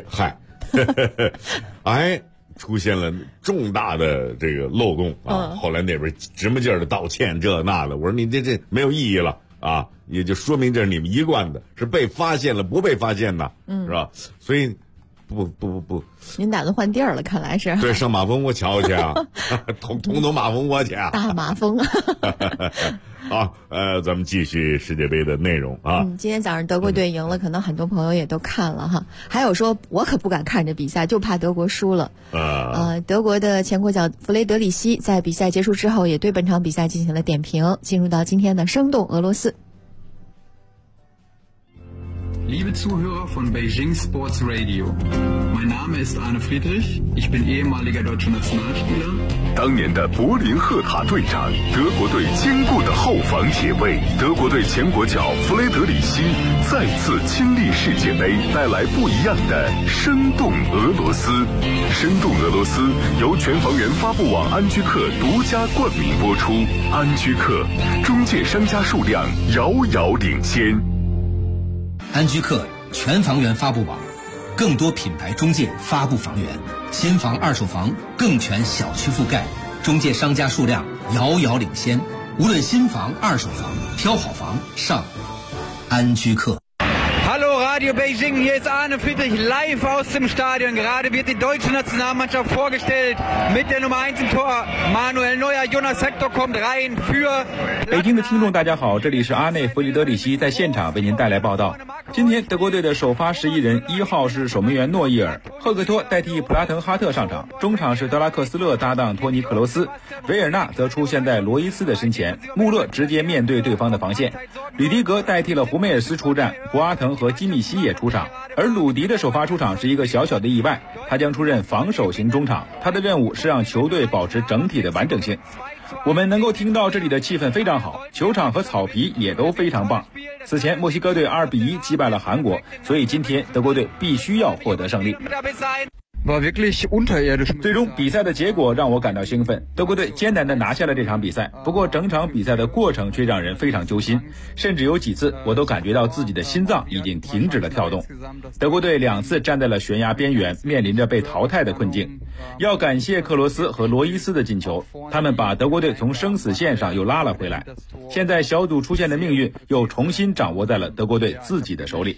出现了重大的这个漏洞啊。后来那边直么劲儿的道歉这那的，我说你这没有意义了啊，也就说明这是你们一贯的，是被发现了不被发现的，是吧？所以不， 您打算换地儿了，看来是。 对，上马蜂窝瞧去啊，捅马蜂窝去啊， 大马蜂。 好，咱们继续世界杯的内容啊。 今天早上德国队赢了，可能很多朋友也都看了哈。还有说，我可不敢看这比赛，就怕德国输了。德国的前国脚弗雷德里希在比赛结束之后，也对本场比赛进行了点评。进入到今天的生动俄罗斯。 Liebe Zuhörer von Beijing Sports Radio, mein Name ist Arne Friedrich, ich bin ehemaliger deutscher Nationalspieler. 当年的柏林赫塔队长，德国队坚固的后防铁卫，德国队前国脚弗雷德里希再次亲历世界杯，带来不一样的生动俄罗斯。生动俄罗斯由全房源发布网安居客独家冠名播出，安居客中介商家数量遥遥领先。 安居客全房源发布网，更多品牌中介发布房源，新房二手房更全小区覆盖，中介商家数量遥遥领先。无论新房二手房，挑好房上安居客。 Hallo Radio Beijing, hier ist Arne Friedrich live aus dem Stadion. Gerade wird die deutsche Nationalmannschaft vorgestellt mit der Nummer 1 im Tor. Manuel Neuer, Jonas Hector kommt rein für... 北京的听众大家好，这里是阿内弗里德里希在现场为您带来报道。今天德国队的首发11人，1号是守门员诺伊尔，赫克托代替普拉滕哈特上场，中场是德拉克斯勒搭档托尼克罗斯，维尔纳则出现在罗伊斯的身前，穆勒直接面对对方的防线，吕迪格代替了胡梅尔斯出战，博阿滕和基米希也出场，而鲁迪的首发出场是一个小小的意外，他将出任防守型中场，他的任务是让球队保持整体的完整性。我们能够听到这里的气氛非常好，球场和草皮也都非常棒。此前墨西哥队2-1击败了韩国，所以今天德国队必须要获得胜利。最终比赛的结果让我感到兴奋，德国队艰难地拿下了这场比赛。不过整场比赛的过程却让人非常揪心，甚至有几次我都感觉到自己的心脏已经停止了跳动。德国队2次站在了悬崖边缘，面临着被淘汰的困境。要感谢克罗斯和罗伊斯的进球，他们把德国队从生死线上又拉了回来。现在小组出线的命运又重新掌握在了德国队自己的手里。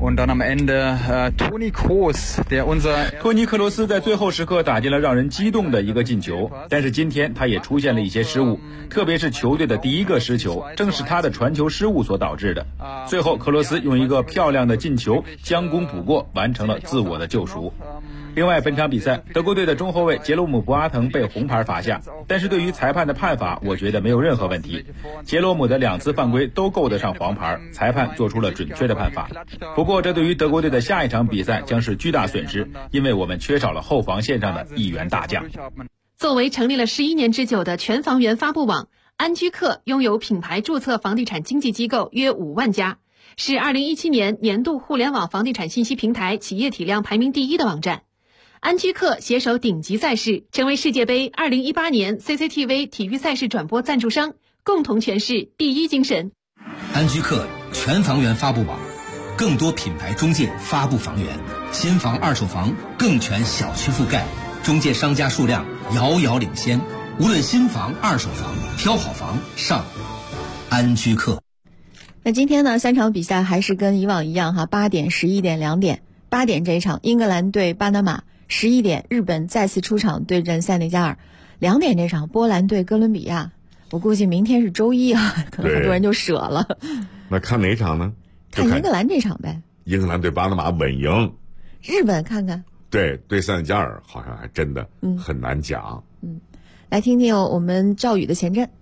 Und dann am Ende Toni Kroos, der unser 托尼克罗斯在最后时刻打进了让人激动的一个进球，但是今天他也出现了一些失误，特别是球队的第一个失球，正是他的传球失误所导致的。最后克罗斯用一个漂亮的进球将功补过，完成了自我的救赎。另外，本场比赛德国队的中后卫杰罗姆·博阿滕被红牌罚下，但是对于裁判的判罚，我觉得没有任何问题。杰罗姆的2次犯规都够得上黄牌，裁判做出了准确的判罚。不过，这对于德国队的下一场比赛将是巨大损失，因为我们缺少了后防线上的一员大将。 作为成立了11年之久的全房源发布网，安居客拥有品牌注册房地产经纪机构约5万家，是2017年年度互联网房地产信息平台企业体量排名第1的网站。安居客携手顶级赛事，成为世界杯2018年 CCTV 体育赛事转播赞助商，共同诠释第一精神。 安居客全房源发布网，更多品牌中介发布房源，新房、二手房更全小区覆盖，中介商家数量遥遥领先。无论新房、二手房，挑好房上安居客。 那今天呢，3场比赛还是跟以往一样哈，8点、11点、2点。8点这一场，英格兰对巴拿马；11点，日本再次出场对阵塞内加尔；2点这场，波兰对哥伦比亚。我估计明天是周一啊，可能很多人就舍了。 那看哪场呢？ 看英格兰这场呗。 英格兰对巴拿马稳赢。 日本看看。 对塞内加尔好像还真的很难讲。 来听听我们赵宇的前瞻。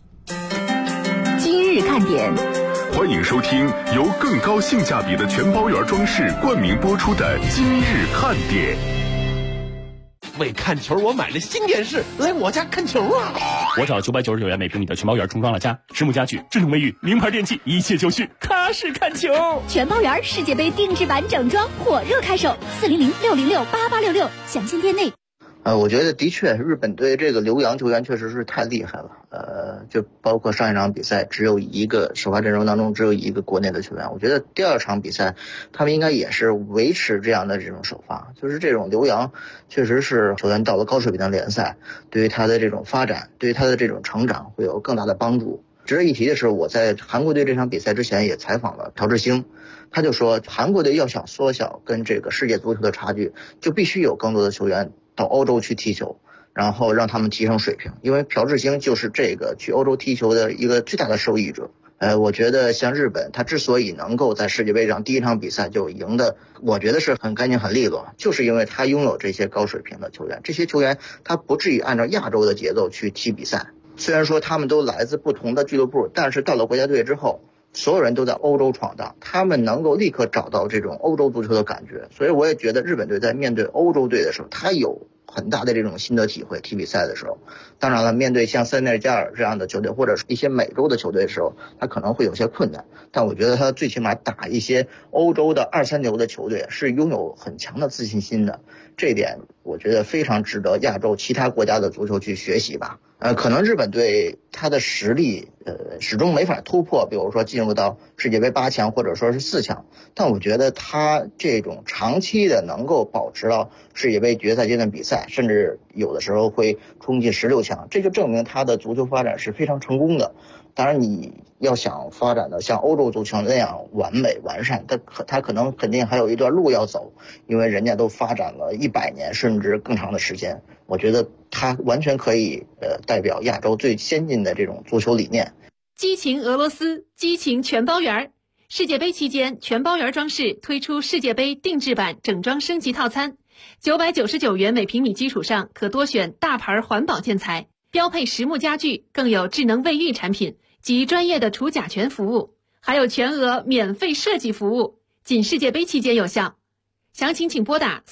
今日看点。 欢迎收听由更高性价比的全包圆装饰冠名播出的今日看点。 为看球，我买了新电视，来我家看球啊！ 我找999元每平米的全包圆重装了家，实木家具、智能卫浴、名牌电器，一切就绪，踏实看球。 全包圆世界杯定制版整装火热开售，400-606-8866，详见店内。 我觉得的确日本队这个留洋球员确实是太厉害了，就包括上一场比赛只有一个首发阵容当中只有一个国内的球员，我觉得第2场比赛他们应该也是维持这样的这种首发，就是这种留洋确实是球员到了高水平的联赛，对于他的这种发展，对于他的这种成长会有更大的帮助。值得一提的是，我在韩国队这场比赛之前也采访了朴智星，他就说韩国队要想缩小跟这个世界足球的差距，就必须有更多的球员到欧洲去踢球，然后让他们提升水平，因为朴智星就是这个去欧洲踢球的一个最大的受益者。我觉得像日本，他之所以能够在世界杯上第1场比赛就赢的，我觉得是很干净很利落，就是因为他拥有这些高水平的球员，这些球员他不至于按照亚洲的节奏去踢比赛。虽然说他们都来自不同的俱乐部，但是到了国家队之后，所有人都在欧洲闯荡，他们能够立刻找到这种欧洲足球的感觉，所以我也觉得日本队在面对欧洲队的时候，他有很大的这种心得体会。踢比赛的时候，当然了，面对像塞内加尔这样的球队或者是一些美洲的球队的时候，他可能会有些困难，但我觉得他最起码打一些欧洲的2、3流的球队是拥有很强的自信心的，这一点我觉得非常值得亚洲其他国家的足球去学习吧。可能日本队他的实力始终没法突破，比如说进入到世界杯8强或者说是4强，但我觉得他这种长期的能够保持到世界杯决赛阶段比赛，甚至有的时候会冲进16强，这就证明他的足球发展是非常成功的。当然你要想发展的像欧洲足球那样完美完善，他肯定还有一段路要走，因为人家都发展了100年甚至更长的时间。我觉得他完全可以代表亚洲最先进的这种足球理念。 激情俄罗斯，激情全包圆。世界杯期间，全包圆装饰推出世界杯定制版整装升级套餐，999元每平米基础上可多选大牌环保建材，标配实木家具，更有智能卫浴产品及专业的除甲醛服务，还有全额免费设计服务，仅世界杯期间有效。详情请拨打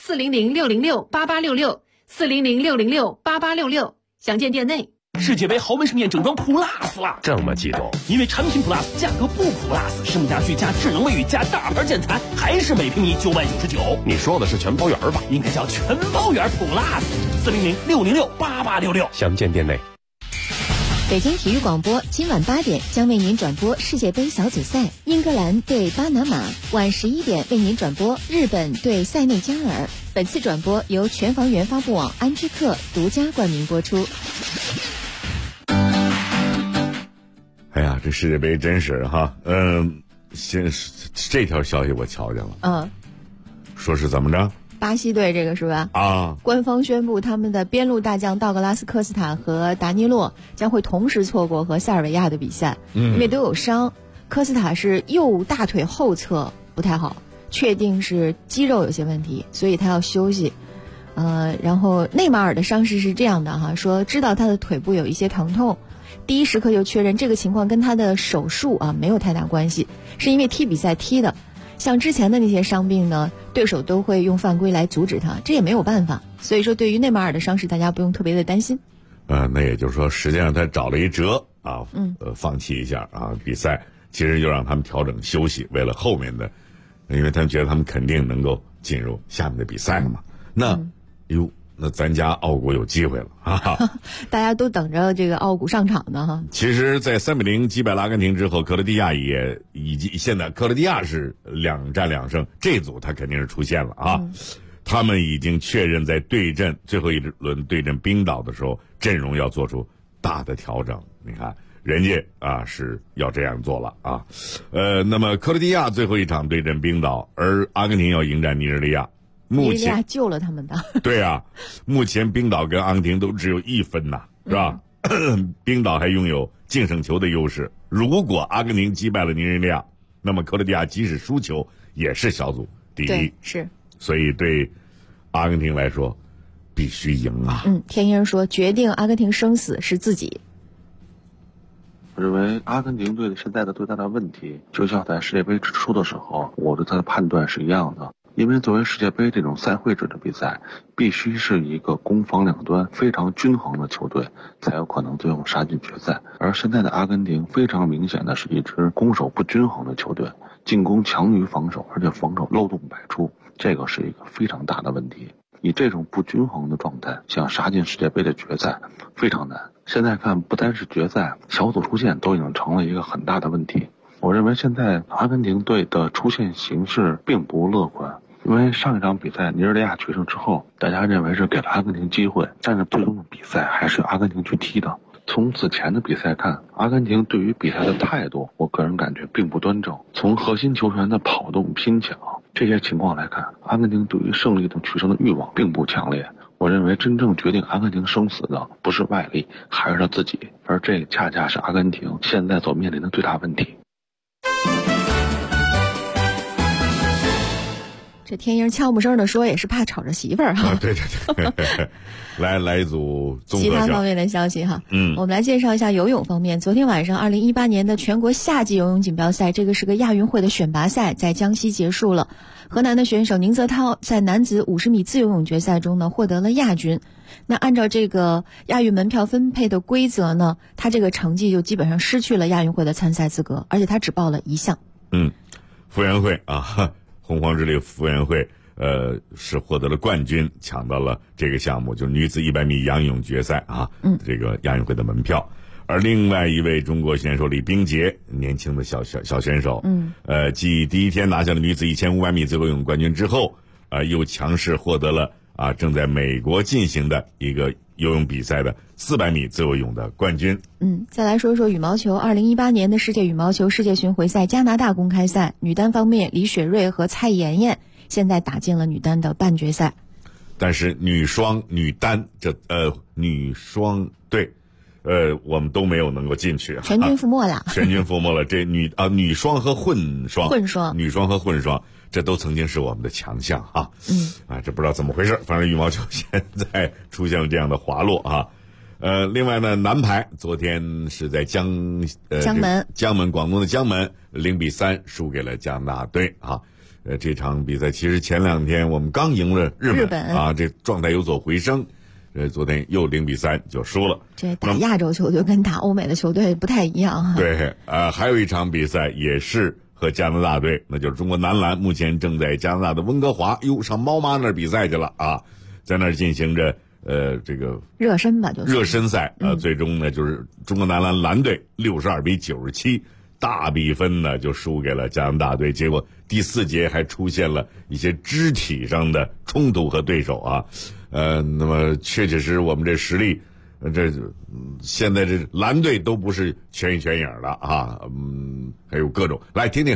400-606-8866，400-606-8866，详见店内。 世界杯豪门盛宴整装 Plus 了， 这么激动？ 因为产品 Plus 价格不 Plus， 实木家具加智能卫浴加大牌建材，还是每平米999。 你说的是全包圆吧？ 应该叫全包圆 Plus，400-606-8866， 详见店内。 北京体育广播今晚8点将为您转播世界杯小组赛，英格兰对巴拿马；晚11点为您转播日本对塞内加尔。本次转播由全房源发布网安居客独家冠名播出。 哎呀，这世界杯真是哈， 先这条消息我瞧见了，说是怎么着？ 巴西队这个是吧？ 啊， 官方宣布他们的边路大将道格拉斯·科斯塔和达尼洛将会同时错过和塞尔维亚的比赛，因为都有伤。科斯塔是右大腿后侧不太好，确定是肌肉有些问题，所以他要休息。然后内马尔的伤势是这样的哈，说知道他的腿部有一些疼痛，第一时刻就确认这个情况跟他的手术没有太大关系，是因为踢比赛踢的。像之前的那些伤病呢，对手都会用犯规来阻止他，这也没有办法。所以说，对于内马尔的伤势，大家不用特别的担心。 那也就是说，实际上他找了一辙啊，放弃一下比赛，其实就让他们调整休息，为了后面的，因为他们觉得他们肯定能够进入下面的比赛了嘛。那咱家奥古有机会了啊！ 大家都等着这个奥古上场呢哈。 其实，在3-0击败了阿根廷之后，克罗地亚也以及现在克罗地亚是2战2胜，这组他肯定是出现了啊。他们已经确认在最后一轮对阵冰岛的时候，阵容要做出大的调整。你看，人家是要这样做了啊。那么克罗地亚最后一场对阵冰岛，而阿根廷要迎战尼日利亚。 尼日利亚救了他们的。 对啊，目前冰岛跟阿根廷都只有1分呐，是吧？冰岛还拥有净胜球的优势。如果阿根廷击败了尼日利亚，那么克罗地亚即使输球也是小组第一。 对，是。 所以对阿根廷来说，必须赢啊！ 天鹰说，决定阿根廷生死是自己。 我认为阿根廷队现在的最大的问题，就像在世界杯之初的时候，我对他的判断是一样的。因为作为世界杯这种赛会制的比赛，必须是一个攻防两端非常均衡的球队，才有可能最后杀进决赛。而现在的阿根廷非常明显的是一支攻守不均衡的球队，进攻强于防守，而且防守漏洞百出，这个是一个非常大的问题。以这种不均衡的状态想杀进世界杯的决赛非常难。现在看，不单是决赛，小组出线都已经成了一个很大的问题。我认为现在阿根廷队的出线形势并不乐观。因为上一场比赛尼日利亚取胜之后，大家认为是给了阿根廷机会，但是最终的比赛还是阿根廷去踢的。从此前的比赛看，阿根廷对于比赛的态度，我个人感觉并不端正。从核心球员的跑动、拼抢这些情况来看，阿根廷对于胜利的取胜的欲望并不强烈。我认为真正决定阿根廷生死的不是外力，还是他自己，而这恰恰是阿根廷现在所面临的最大问题。 这天鹰悄无声的说，也是怕吵着媳妇儿哈。 对，来一组综合其他方面的消息哈。我们来介绍一下游泳方面。昨天晚上，2018年的全国夏季游泳锦标赛，这个是个亚运会的选拔赛，在江西结束了。河南的选手宁泽涛在男子50米自由泳决赛中呢，获得了亚军。那按照这个亚运门票分配的规则呢，他这个成绩就基本上失去了亚运会的参赛资格，而且他只报了1项。 傅园慧啊。洪荒之力傅园慧是获得了冠军，抢到了这个项目，就是女子100米仰泳决赛啊，这个亚运会的门票。而另外一位中国选手李冰洁，年轻的小选手，继第一天拿下了女子1500米自由泳冠军之后，又强势获得了正在美国进行的一个游泳比赛的400米自由泳的冠军。 再来说说羽毛球。2018年的世界羽毛球世界巡回赛加拿大公开赛，女单方面李雪芮和蔡妍妍现在打进了女单的半决赛。 但是女单我们都没有能够进去， 全军覆没了。 全军覆没了。这女双和混双，女双和混双，这都曾经是我们的强项啊。这不知道怎么回事，反正羽毛球现在出现了这样的滑落啊。另外呢，男排昨天是在江门广东的江门0-3输给了加拿大队啊。这场比赛其实前2天我们刚赢了日本啊，这状态有所回升。昨天又0-3就输了。 这打亚洲球队跟打欧美的球队不太一样哈。 对，还有一场比赛也是和加拿大队，那就是中国男篮，目前正在加拿大的温哥华，上猫妈那儿比赛去了啊，在那儿进行着这个热身吧，就是热身赛。最终呢，就是中国男篮蓝队62-97。大比分呢就输给了加拿大队，结果第4节还出现了一些肢体上的冲突和对手啊。那么确实我们这实力，现在这蓝队都不是全心全影的啊。还有各种来听听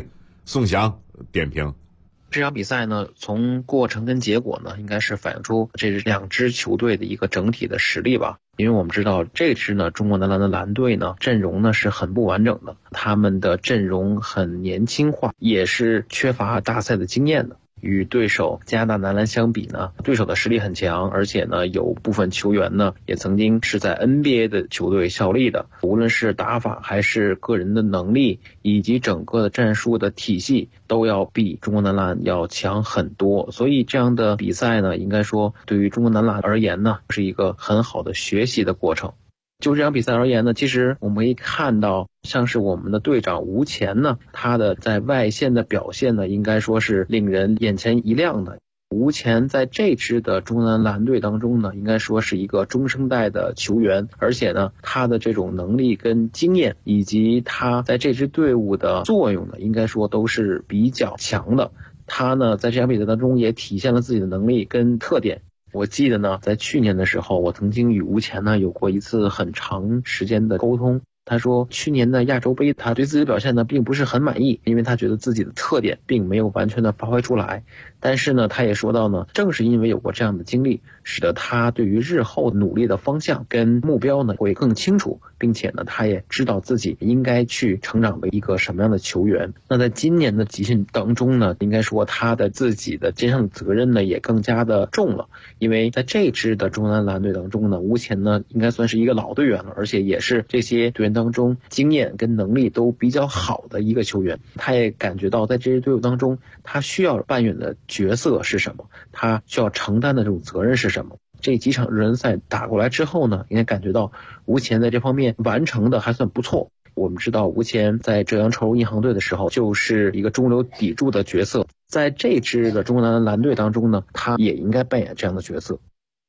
宋翔点评。 这场比赛呢，从过程跟结果呢，应该是反映出这两支球队的一个整体的实力吧。因为我们知道这支呢，中国男篮的蓝队呢，阵容呢是很不完整的，他们的阵容很年轻化，也是缺乏大赛的经验的。与对手加拿大男篮相比呢，对手的实力很强，而且呢有部分球员呢也曾经是在 NBA 的球队效力的，无论是打法还是个人的能力以及整个的战术的体系都要比中国男篮要强很多。所以这样的比赛呢，应该说对于中国男篮而言呢，是一个很好的学习的过程。就这场比赛而言呢，其实我们可以看到，像是我们的队长吴前呢，他的在外线的表现呢，应该说是令人眼前一亮的。吴前在这支的中国男篮队当中呢，应该说是一个中生代的球员，而且呢，他的这种能力跟经验，以及他在这支队伍的作用呢，应该说都是比较强的。他呢，在这场比赛当中也体现了自己的能力跟特点。我记得呢，在去年的时候，我曾经与吴前呢有过一次很长时间的沟通。他说去年的亚洲杯他对自己的表现呢并不是很满意，因为他觉得自己的特点并没有完全的发挥出来。但是呢，他也说到呢，正是因为有过这样的经历，使得他对于日后努力的方向跟目标呢会更清楚，并且呢，他也知道自己应该去成长为一个什么样的球员。那在今年的集训当中呢，应该说他的自己的肩上的责任呢也更加的重了，因为在这支的中国男篮队当中呢，吴前呢应该算是一个老队员了，而且也是这些队员当中经验跟能力都比较好的一个球员。他也感觉到在这支队伍当中，他需要扮演的角色是什么，他需要承担的这种责任是什么。这几场热身赛打过来之后呢，应该感觉到吴前在这方面完成的还算不错。我们知道吴前在浙江筹银行队的时候就是一个中流砥柱的角色，在这支的中国男篮蓝队当中呢，他也应该扮演这样的角色。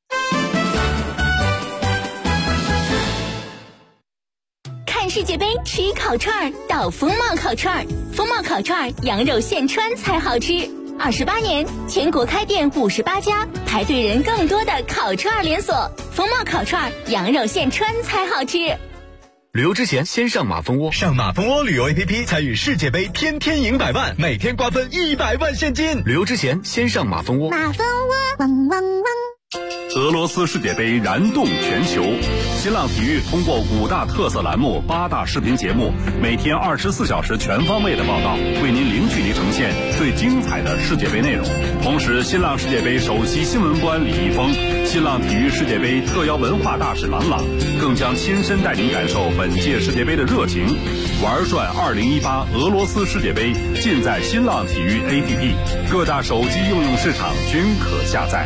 看世界杯吃烤串到风貌烤串，风貌烤串羊肉现穿才好吃。28年，全国开店58家，排队人更多的烤串连锁。风貌烤串羊肉现穿才好吃。 旅游之前先上马蜂窝，上马蜂窝旅游 APP 参与世界杯天天赢100万，每天瓜分100万现金。旅游之前先上马蜂窝。 马蜂窝，汪汪汪。 俄罗斯世界杯燃动全球，新浪体育通过5大特色栏目、8大视频节目，每天24小时全方位的报道，为您零距离呈现最精彩的世界杯内容。同时，新浪世界杯首席新闻官李易峰、新浪体育世界杯特邀文化大使郎朗，更将亲身带您感受本届世界杯的热情。玩转2018俄罗斯世界杯，尽在新浪体育 APP， 各大手机应用市场均可下载。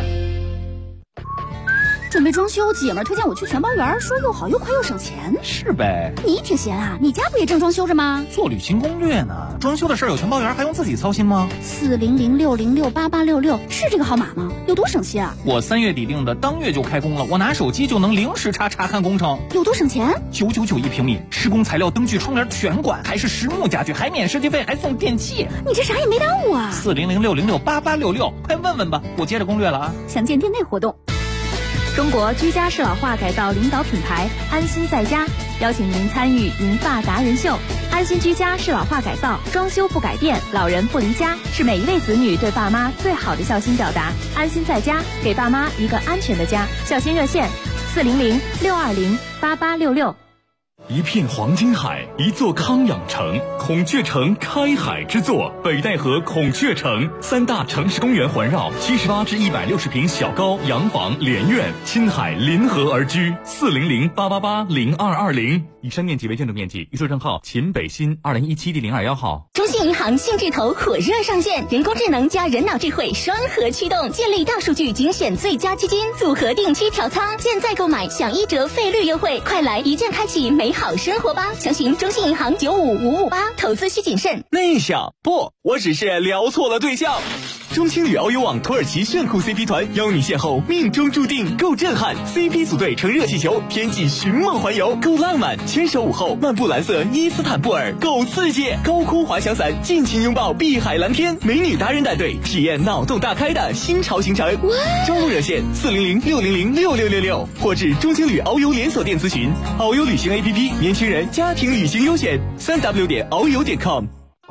准备装修，姐们儿推荐我去全包园，说又好又快又省钱。 是呗， 你挺闲啊，你家不也正装修着吗？ 做旅行攻略呢，装修的事儿有全包园还用自己操心吗 ？40060688866是这个号码吗？有多省心啊？ 我3月底订的，当月就开工了，我拿手机就能零时查看工程。 有多省钱 ？9991平米，施工材料、灯具、窗帘全管，还是实木家具，还免设计费，还送电器。 你这啥也没耽误啊 ！40060688866，快问问吧，我接着攻略了啊！ 详见店内活动。中国居家适老化改造领导品牌安心在家邀请您参与银发达人秀。安心居家适老化改造，装修不改变，老人不离家，是每一位子女对爸妈最好的孝心表达。安心在家，给爸妈一个安全的家。孝心热线400-620-8866。 一片黄金海，一座康养城，孔雀城开海之作，北戴河孔雀城，3大城市公园环绕，78至160平小高洋房连院，亲海临河而居。400-888-0220。以上面积为建筑面积，预售账号秦北新2017第021号。 中信银行信智投火热上线，人工智能加人脑智慧双核驱动，建立大数据精选最佳基金，组合定期调仓，现在购买享1折费率优惠，快来一键开启美好生活吧！详询中信银行95558，投资需谨慎。 内向不，我只是聊错了对象。中青旅遨游网土耳其炫酷 CP 团邀你邂逅命中注定，够震撼 CP 组队乘热气球，天际寻梦环游，够浪漫牵手午后漫步蓝色伊斯坦布尔，够刺激高空滑翔伞尽情拥抱碧海蓝天，美女达人带队体验脑洞大开的新潮行程。招募热线400-600-6666，或至中青旅遨游连锁店咨询。遨游旅行 APP， 年轻人家庭旅行优选，3w.遨游.com。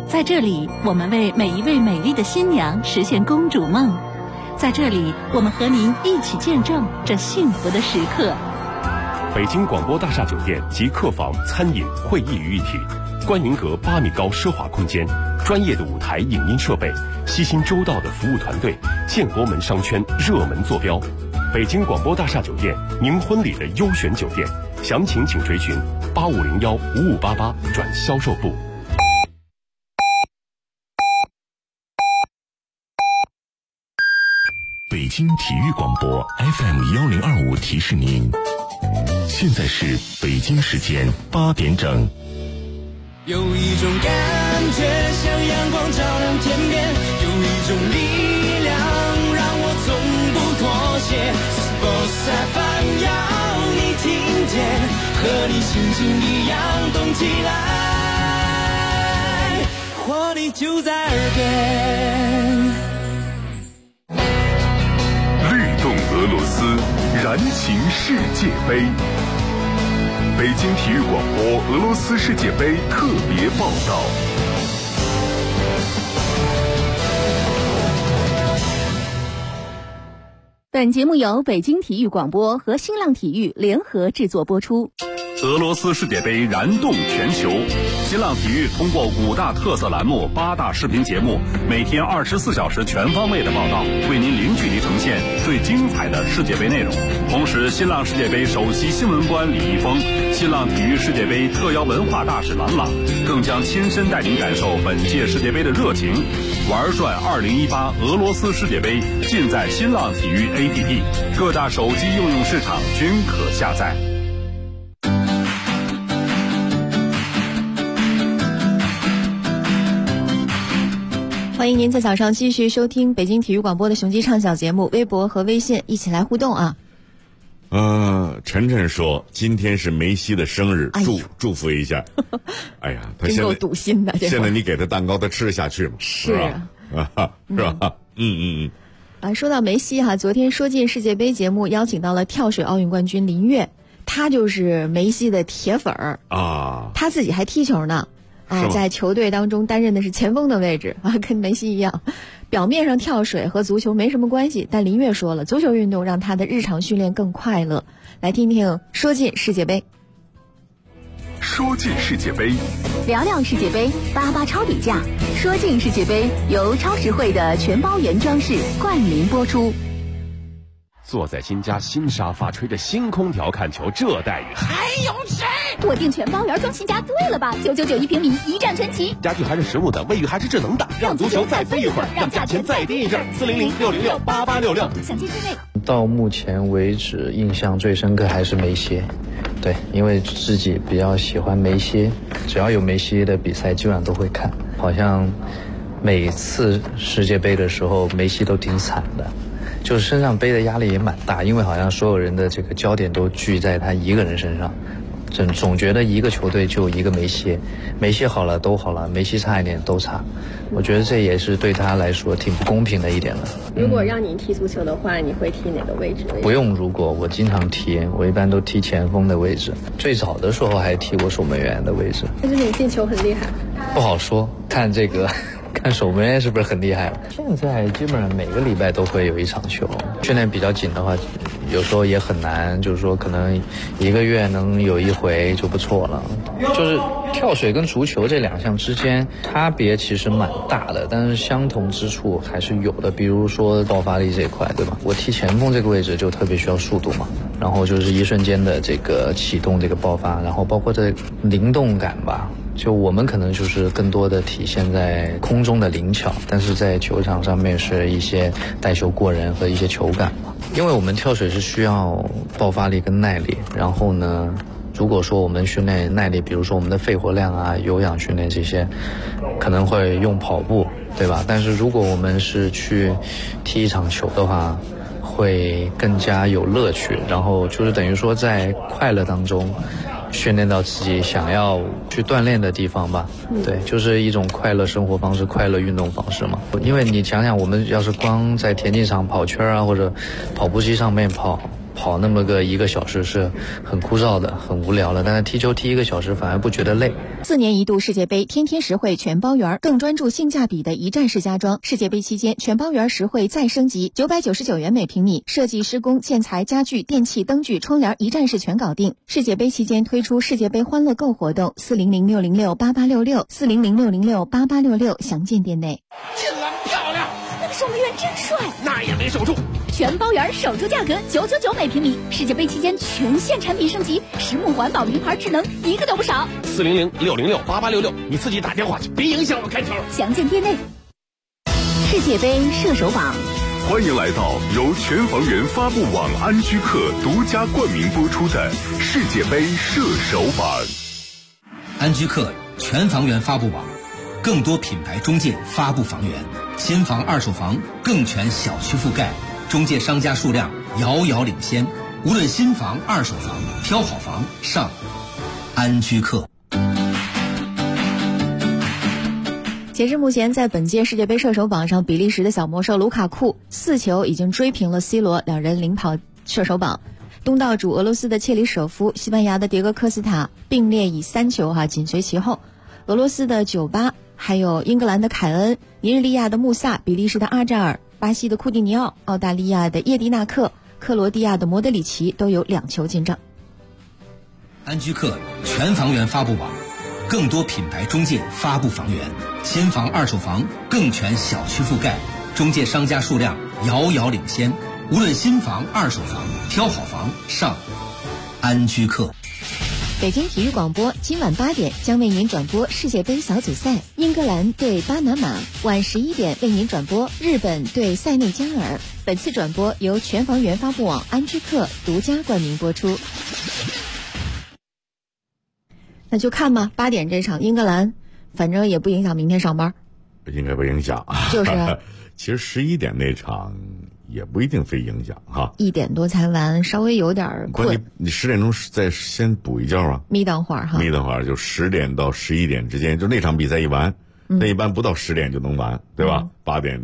在这里，我们为每一位美丽的新娘实现公主梦。在这里，我们和您一起见证这幸福的时刻。 北京广播大厦酒店集客房、餐饮、会议于一体，观云阁8米高奢华空间，专业的舞台影音设备，悉心周到的服务团队，建国门商圈热门坐标。北京广播大厦酒店，您婚礼的优选酒店，详情请垂询8501-5588转销售部。 北京体育广播 FM1025提示您，现在是北京时间8点整。 有一种感觉像阳光照亮天边，有一种力量让我从不妥协。Sports FM 要你听见，和你心情一样动起来，活力就在耳边。 律动俄罗斯，燃情世界杯。北京体育广播俄罗斯世界杯特别报道。 本节目由北京体育广播和新浪体育联合制作播出。 俄罗斯世界杯燃动全球，新浪体育通过5大特色栏目、8大视频节目，每天24小时全方位的报道，为您零距离呈现最精彩的世界杯内容。同时，新浪世界杯首席新闻官李易峰、新浪体育世界杯特邀文化大使郎朗，更将亲身带您感受本届世界杯的热情。玩转2018俄罗斯世界杯，尽在新浪体育 APP， 各大手机应用市场均可下载。 欢迎您在早上继续收听北京体育广播的雄鸡畅晓节目，微博和微信一起来互动啊。 晨晨说今天是梅西的生日，祝福一下。哎呀，他真够堵心的。 现在你给他蛋糕，他吃得下去吗？ 是啊， 是吧？ 说到梅西哈，昨天说进世界杯节目邀请到了跳水奥运冠军林跃，他就是梅西的铁粉儿啊， 他自己还踢球呢。在球队当中担任的是前锋的位置啊，跟梅西一样。表面上跳水和足球没什么关系，但林跃说了，足球运动让他的日常训练更快乐。来听听说进世界杯。 说进世界杯， 聊聊世界杯，88超底价。说进世界杯由超实惠的全包原装饰冠名播出。 坐在新家新沙发，吹着新空调看球，这待遇还有谁？ 我订全包圆装新家，对了吧？999一平米，一站全齐。 家具还是实木的，卫浴还是智能的，让足球再飞一会儿，让价钱再低一阵。400-606-8866， 享尽之内。 到目前为止，印象最深刻还是梅西。对，因为自己比较喜欢梅西，只要有梅西的比赛，基本上都会看。好像每次世界杯的时候，梅西都挺惨的。就是身上背的压力也蛮大，因为好像所有人的这个焦点都聚在他一个人身上，总觉得一个球队就一个梅西，梅西好了都好了，梅西差一点都差。我觉得这也是对他来说挺不公平的一点了。 如果让你踢足球的话，你会踢哪个位置？ 不用如果，我经常踢，我一般都踢前锋的位置，最早的时候还踢过守门员的位置。 但是你进球很厉害。 不好说，看这个。看守门员是不是很厉害了？现在基本上每个礼拜都会有一场球，训练比较紧的话，有时候也很难，就是说可能1个月能有一回就不错了。就是跳水跟足球这2项之间差别其实蛮大的，但是相同之处还是有的。比如说爆发力这一块，对吧？我踢前锋这个位置就特别需要速度嘛，然后就是一瞬间的这个启动这个爆发，然后包括这灵动感吧。就我们可能就是更多的体现在空中的灵巧，但是在球场上面是一些带球过人和一些球感嘛。因为我们跳水是需要爆发力跟耐力，然后呢，如果说我们训练耐力，比如说我们的肺活量啊、有氧训练这些，可能会用跑步，对吧？但是如果我们是去踢一场球的话，会更加有乐趣，然后就是等于说在快乐当中训练到自己想要去锻炼的地方吧。对，就是一种快乐生活方式、快乐运动方式嘛。因为你想想，我们要是光在田径场跑圈啊，或者跑步机上面跑跑那么个1个小时是很枯燥的、很无聊的，但是踢球踢1个小时反而不觉得累。 4年一度世界杯，天天实惠全包圆，更专注性价比的一站式家装。世界杯期间，全包圆实惠再升级，999元每平米，设计、施工、建材、家具、电器、灯具、窗帘一站式全搞定。世界杯期间推出世界杯欢乐购活动，400-606-8866，400-606-8866，详见店内。 进篮漂亮， 那个守门员真帅， 那也没守住。 全包圆守住价格999每平米，世界杯期间全线产品升级，实木环保名牌智能一个都不少。 400-606-8866，你自己打电话去，别影响我看球。 详见店内。世界杯射手榜， 欢迎来到由全房源发布网安居客独家冠名播出的世界杯射手榜。 安居客全房源发布网，更多品牌中介发布房源，新房、二手房更全小区覆盖，中介商家数量遥遥领先。无论新房、二手房，挑好房上安居客。 截至目前，在本届世界杯射手榜上，比利时的小魔兽卢卡库4球已经追平了 C 罗，两人领跑射手榜。东道主俄罗斯的切里舍夫、西班牙的迭戈科斯塔并列以3球紧随其后。俄罗斯的98，还有英格兰的凯恩、尼日利亚的穆萨、比利时的阿扎尔、巴西的库蒂尼奥、澳大利亚的叶蒂纳克、克罗地亚的莫德里奇都有2球进账。 安居客全房源发布网，更多品牌中介发布房源，新房、二手房更全小区覆盖，中介商家数量遥遥领先。无论新房、二手房，挑好房上安居客。 北京体育广播今晚8点将为您转播世界杯小组赛，英格兰对巴拿马，晚11点为您转播日本对塞内加尔。本次转播由全房源发布网安居客独家冠名播出。那就看吧，8点这场英格兰，反正也不影响明天上班， 应该不影响。 就是啊其实11点那场也不一定非影响哈 ，1点多才完，稍微有点困。 你10点钟再先补一觉啊， 眯当会儿哈， 眯当会儿就10点到11点之间，就那场比赛一完，那一般不到10点就能完，对吧？8点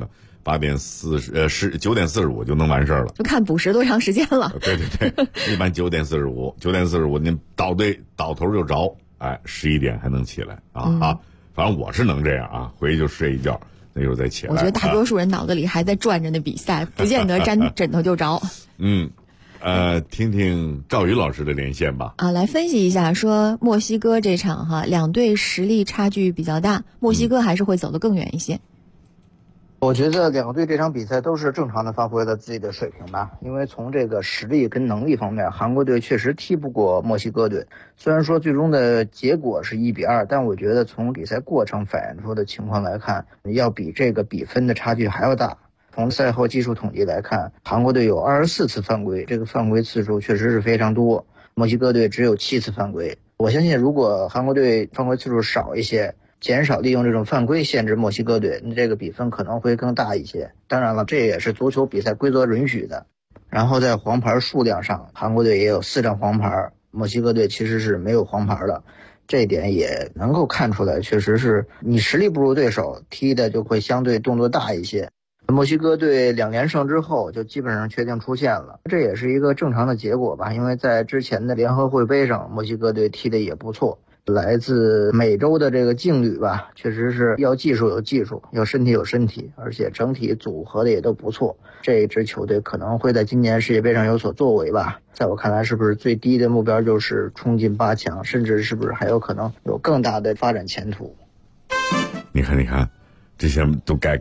9点45就能完事儿了， 就看补时多长时间了。 对，一般9点45您倒头就着，11点还能起来啊，反正我是能这样啊，回去就睡一觉。那时候再起来， 我觉得大多数人脑子里还在转着那比赛，不见得沾枕头就着。 听听赵宇老师的连线吧。 来分析一下，说墨西哥这场两队实力差距比较大，墨西哥还是会走得更远一些。 我觉得两队这场比赛都是正常的发挥了自己的水平吧，因为从这个实力跟能力方面，韩国队确实踢不过墨西哥队。虽然说最终的结果是1-2，但我觉得从比赛过程反映出的情况来看，要比这个比分的差距还要大。从赛后技术统计来看，韩国队有24次犯规，这个犯规次数确实是非常多，墨西哥队只有7次犯规。我相信如果韩国队犯规次数少一些，减少利用这种犯规限制墨西哥队，这个比分可能会更大一些。当然了，这也是足球比赛规则允许的。然后在黄牌数量上，韩国队也有4张黄牌，墨西哥队其实是没有黄牌的。这一点也能够看出来，确实是你实力不如对手，踢的就会相对动作大一些。墨西哥队2连胜之后就基本上确定出线了，这也是一个正常的结果吧，因为在之前的联合会杯上，墨西哥队踢的也不错。来自美洲的这个劲旅吧，确实是要技术有技术，要身体有身体，而且整体组合的也都不错。这一支球队可能会在今年世界杯上有所作为吧。在我看来，是不是最低的目标就是冲进8强，甚至是不是还有可能有更大的发展前途？ 你看，这些都该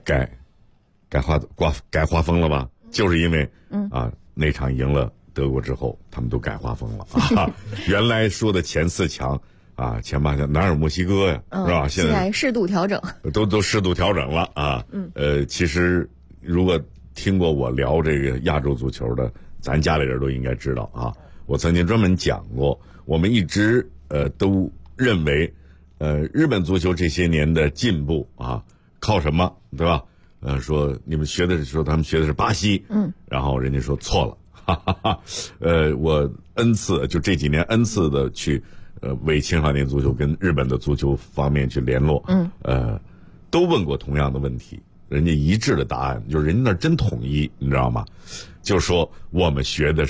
画风了吧？就是因为那场赢了德国之后，他们都改画风了啊！原来说的前4强。前8强哪有墨西哥呀，是吧？现在适度调整， 都适度调整了啊。其实如果听过我聊这个亚洲足球的，咱家里人都应该知道啊。我曾经专门讲过，我们一直都认为，日本足球这些年的进步靠什么，对吧？说你们学的时候，他们学的是巴西，然后人家说错了，我N次就这几年N次的去。为青少年足球跟日本的足球方面去联络，都问过同样的问题，人家一致的答案就是人家那真统一，你知道吗？就是说我们学的是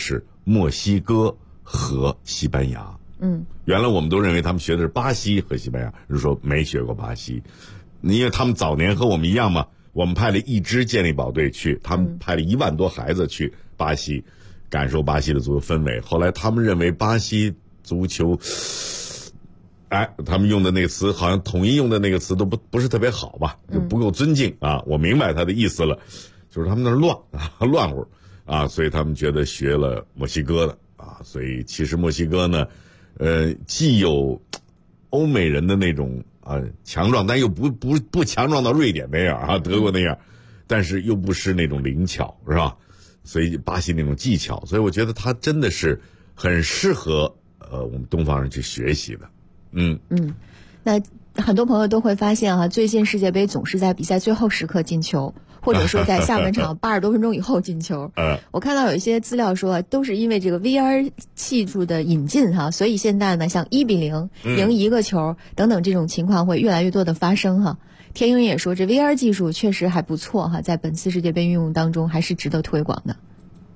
墨西哥和西班牙。原来我们都认为他们学的是巴西和西班牙，人说没学过巴西，因为他们早年和我们一样嘛，我们派了1支健力宝队去，他们派了1万多孩子去巴西，感受巴西的足球氛围。后来他们认为巴西足球，他们用的那个词好像统一用的那个词都不是特别好吧，就不够尊敬啊。我明白他的意思了，就是他们那儿乱乎啊，所以他们觉得学了墨西哥的啊，所以其实墨西哥呢，既有欧美人的那种强壮，但又不强壮到瑞典那样啊，德国那样，但是又不是那种灵巧，是吧？所以巴西那种技巧，所以我觉得他真的是很适合我们东方人去学习的。 那很多朋友都会发现啊，最近世界杯总是在比赛最后时刻进球，或者说在下半场80多分钟以后进球。我看到有一些资料说，都是因为这个 VR 技术的引进哈，所以现在呢，像1-0赢1个球等等这种情况会越来越多的发生哈。天鹰也说，这 VR 技术确实还不错哈，在本次世界杯运用当中还是值得推广的。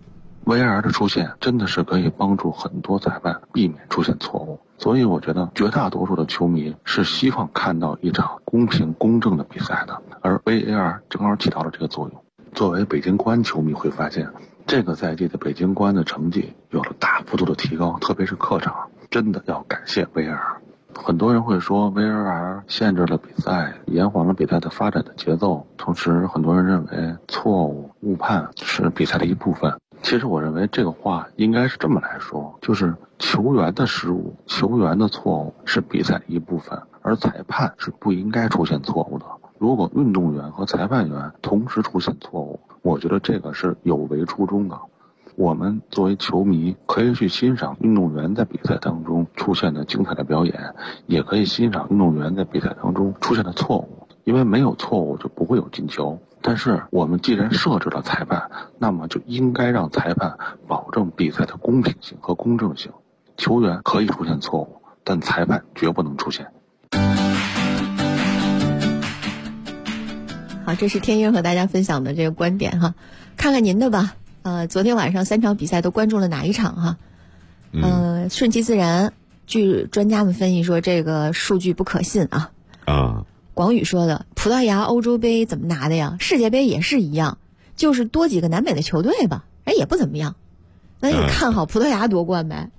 VR 的出现真的是可以帮助很多裁判避免出现错误，所以我觉得绝大多数的球迷是希望看到一场公平公正的比赛的，而 VAR 正好起到了这个作用。作为北京国安球迷会发现，这个赛季的北京国安的成绩有了大幅度的提高，特别是客场，真的要感谢 VAR。很多人会说 VAR 限制了比赛，延缓了比赛的发展的节奏，同时很多人认为错误误判是比赛的一部分。其实我认为这个话应该是这么来说，就是球员的失误、球员的错误是比赛的一部分，而裁判是不应该出现错误的。如果运动员和裁判员同时出现错误，我觉得这个是有违初衷的。我们作为球迷可以去欣赏运动员在比赛当中出现的精彩的表演，也可以欣赏运动员在比赛当中出现的错误，因为没有错误就不会有进球。但是我们既然设置了裁判，那么就应该让裁判保证比赛的公平性和公正性。球员可以出现错误，但裁判绝不能出现。 好，这是天鹰和大家分享的这个观点哈，看看您的吧。昨天晚上3场比赛都关注了哪一场哈？顺其自然，据专家们分析说，这个数据不可信啊。广宇说的，葡萄牙欧洲杯怎么拿的呀？世界杯也是一样，就是多几个南美的球队吧，也不怎么样。那你看好葡萄牙夺冠呗？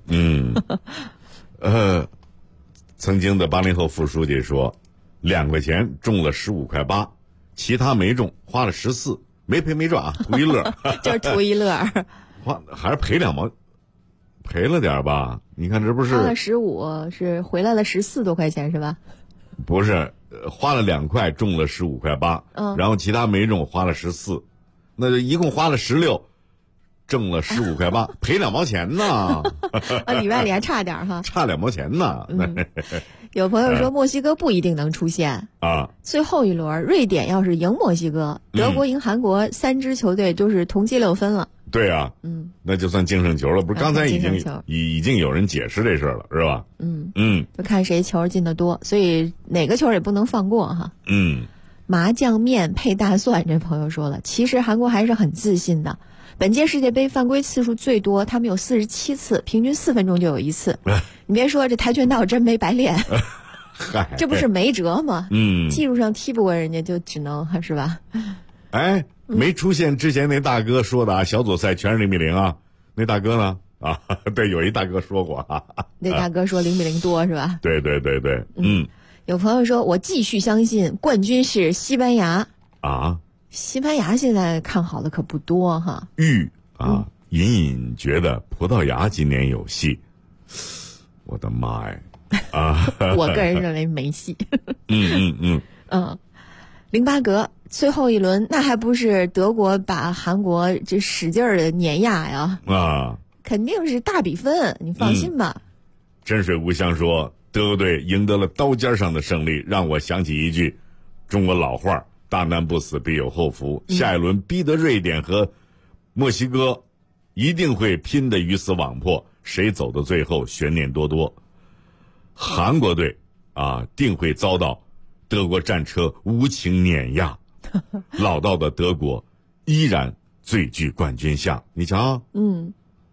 曾经的80后副书记说，2块钱中了15.8块，其他没中，花了14，没赔没赚啊，图一乐。 就是图一乐。 还是赔2毛，赔了点吧？你看这不是花了15，是回来了14多块钱是吧？ 不是，花了2块中了15.8块，然后其他没中，花了14，那就一共花了16，挣了15.8块，赔2毛钱呢。 里外里还差点哈， 差2毛钱呢。 有朋友说墨西哥不一定能出现啊。 最后一轮，瑞典要是赢墨西哥，德国赢韩国，3支球队就是同积6分了。 对啊，那就算净胜球了。不是刚才已经有人解释这事了，是吧？ 就看谁球进得多，所以哪个球也不能放过哈。麻酱面配大蒜，这朋友说了，其实韩国还是很自信的。本届世界杯犯规次数最多，他们有47次，平均4分钟就有一次。你别说，这跆拳道真没白练。这不是没辙吗？技术上踢不过人家，就只能是吧？ 没出现之前那大哥说的啊，小组赛全是0-0啊。那大哥呢？对，有一大哥说过啊。 那大哥说0-0多是吧？ 对。 有朋友说，我继续相信冠军是西班牙啊。 西班牙现在看好的可不多哈。 隐隐觉得葡萄牙今年有戏。我的妈呀！ 我个人认为没戏。08格最后一轮，那还不是德国把韩国这使劲儿的碾压呀？肯定是大比分，你放心吧。 真水无香说，德国队赢得了刀尖上的胜利，让我想起一句中国老话，大难不死必有后福。下一轮逼得瑞典和墨西哥一定会拼得鱼死网破，谁走到最后悬念多多。韩国队定会遭到德国战车无情碾压，老道的德国依然最具冠军相。你瞧，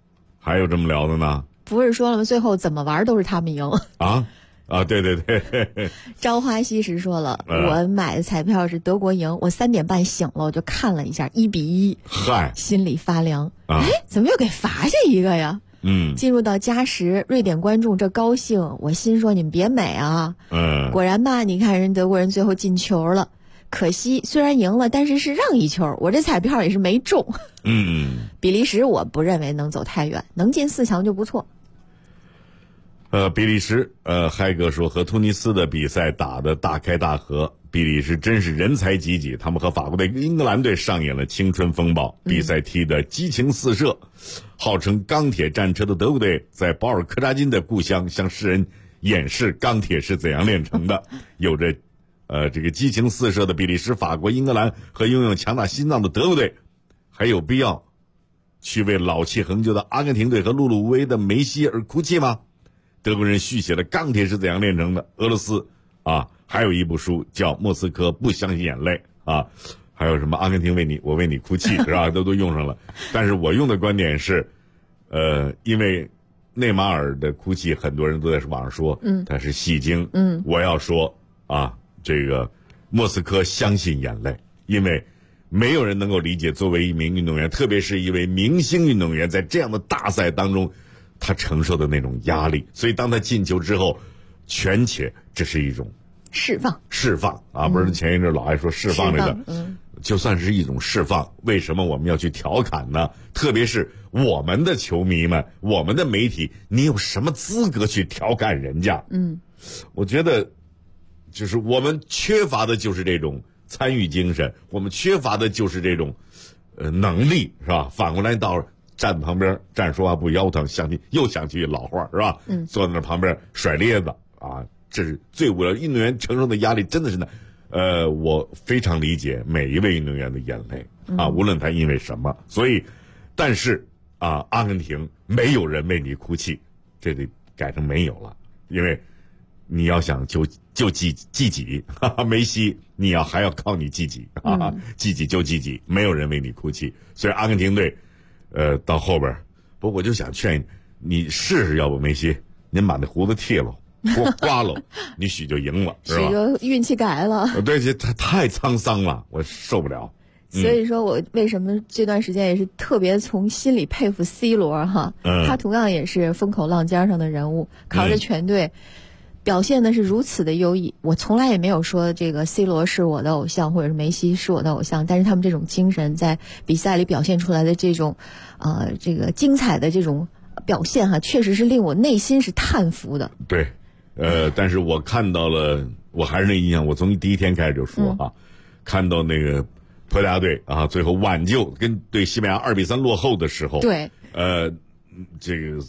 还有这么聊的呢？ 不是说了吗？最后怎么玩都是他们赢。 对对对。 朝花夕拾说了，我买的彩票是德国赢，我3点半醒了，我就看了一下1-1， 嗨， 心里发凉。怎么又给罚下一个呀？进入到加时，瑞典观众这高兴，我心说你们别美啊。果然吧，你看人德国人最后进球了，可惜虽然赢了，但是是让一球，我这彩票也是没中。比利时我不认为能走太远，能进4强就不错。 比利时，嗨哥说和突尼斯的比赛打得大开大合，比利时真是人才济济，他们和法国队、英格兰队上演了青春风暴，比赛踢得激情四射。号称钢铁战车的德国队在保尔柯察金的故乡向世人演示钢铁是怎样炼成的。有着这个激情四射的比利时、法国、英格兰和拥有强大心脏的德国队，还有必要去为老气横秋的阿根廷队和碌碌无为的梅西而哭泣吗？德国人续写了钢铁是怎样炼成的。俄罗斯还有一部书叫《莫斯科不相信眼泪》还有什么阿根廷我为你哭泣是吧？都用上了。但是我用的观点是，因为内马尔的哭泣，很多人都在网上说他是戏精。我要说这个莫斯科相信眼泪，因为没有人能够理解作为一名运动员，特别是一位明星运动员，在这样的大赛当中他承受的那种压力，所以当他进球之后，全且这是一种释放不是前一阵老爱说释放这个，就算是一种释放。为什么我们要去调侃呢？特别是我们的球迷们，我们的媒体，你有什么资格去调侃人家？我觉得就是我们缺乏的就是这种参与精神，我们缺乏的就是这种能力，是吧？反过来到站旁边站说话不腰疼，又想起老话，是吧？坐在那旁边甩咧子这是最无聊。运动员承受的压力真的是我非常理解每一位运动员的眼泪无论他因为什么。所以，但是阿根廷没有人为你哭泣，这得改成没有了，因为你要想救自己，梅西你还要靠你自己自己救自己，没有人为你哭泣。所以阿根廷队到后边，不过我就想劝你试试，要不梅西您把那胡子剃了刮了，你许就赢了，是吧？ 许就运气改了。 对，这太沧桑了，我受不了。 所以说我为什么这段时间也是特别从心里佩服 C 罗他同样也是风口浪尖上的人物，扛着全队表现的是如此的优异。我从来也没有说这个 C 罗是我的偶像，或者是梅西是我的偶像，但是他们这种精神在比赛里表现出来的这种这个精彩的这种表现确实是令我内心是叹服的。 对，但是我看到了，我还是那印象，我从第一天开始就说看到那个葡萄牙队最后挽救跟对西班牙2-3落后的时候， 对， 这个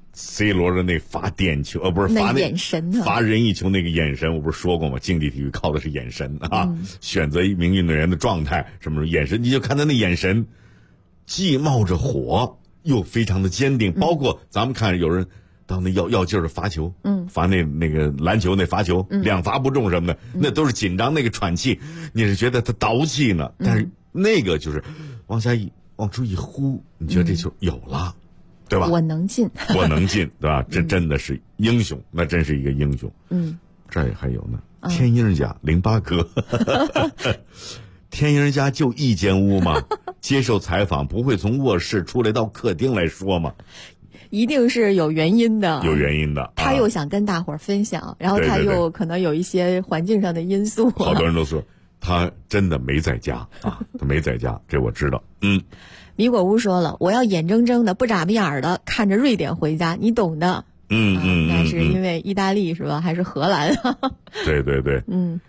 C 罗的那罚点球不是罚那眼神罚任意球那个眼神，我不是说过吗？竞技体育靠的是眼神选择一名运动员的状态什么眼神，你就看他那眼神，既冒着火又非常的坚定。包括咱们看有人当那要劲儿的罚球，罚那个篮球那罚球2罚不中什么的，那都是紧张那个喘气，你是觉得他倒气呢，但是那个就是往出一呼，你觉得这球有了，对吧？ 我能进， 对吧？这真的是英雄，那真是一个英雄。这儿还有呢，天鹰家08哥，天鹰家就一间屋吗？接受采访不会从卧室出来到客厅来说吗？ 一定是有原因的，他又想跟大伙儿分享，然后他又可能有一些环境上的因素。 好多人都说他真的没在家他没在家，这我知道。 米果屋说了，我要眼睁睁的不眨巴眼儿的看着瑞典回家，你懂的。那是因为意大利是吧？还是荷兰？ 对对对。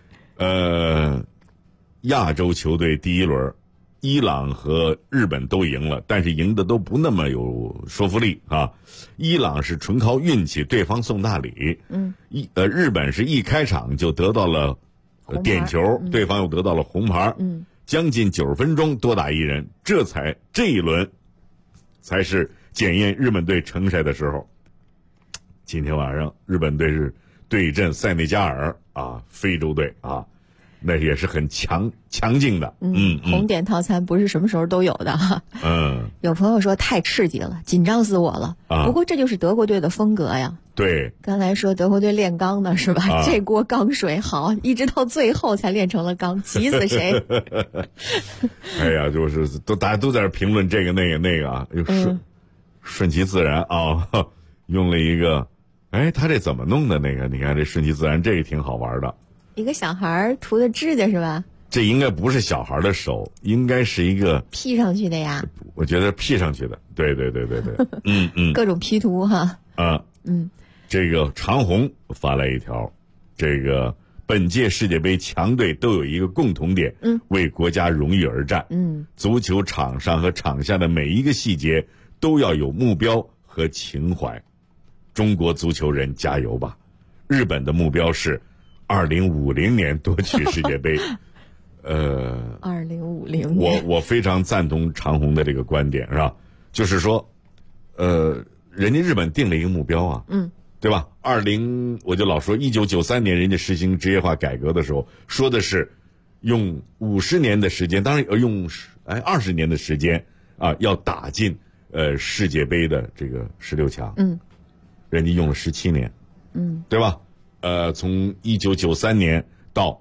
亚洲球队第一轮，伊朗和日本都赢了，但是赢的都不那么有说服力伊朗是纯靠运气，对方送大礼。日本是一开场就得到了点球，对方又得到了红牌。将近90分钟多打一人，这一轮才是检验日本队成色的时候。今天晚上日本队是对阵塞内加尔非洲队那也是很强劲的。 红点套餐不是什么时候都有的哈。有朋友说太刺激了，紧张死我了。不过这就是德国队的风格呀。 对， 刚才说德国队炼钢的是吧？这锅钢水好，一直到最后才炼成了钢，急死谁？ 哎呀，就是大家都在这评论这个那个啊，顺其自然啊，用了一个，哎，他这怎么弄的那个？你看这顺其自然，这个挺好玩的。一个小孩涂的指甲是吧？ 这应该不是小孩的手，应该是一个 P 上去的呀。 我觉得 P 上去的，对， 各种 P 图哈。 这个长虹发来一条，这个本届世界杯强队都有一个共同点，为国家荣誉而战。足球场上和场下的每一个细节都要有目标和情怀。中国足球人加油吧！日本的目标是2050年夺取世界杯。 2050年， 我非常赞同长虹的这个观点，是吧？就是说，人家日本定了一个目标啊，对吧？我就老说1993年人家实行职业化改革的时候，说的是用50年的时间，当然用20年的时间啊，要打进世界杯的这个16强。人家用了17年，对吧？从1993年到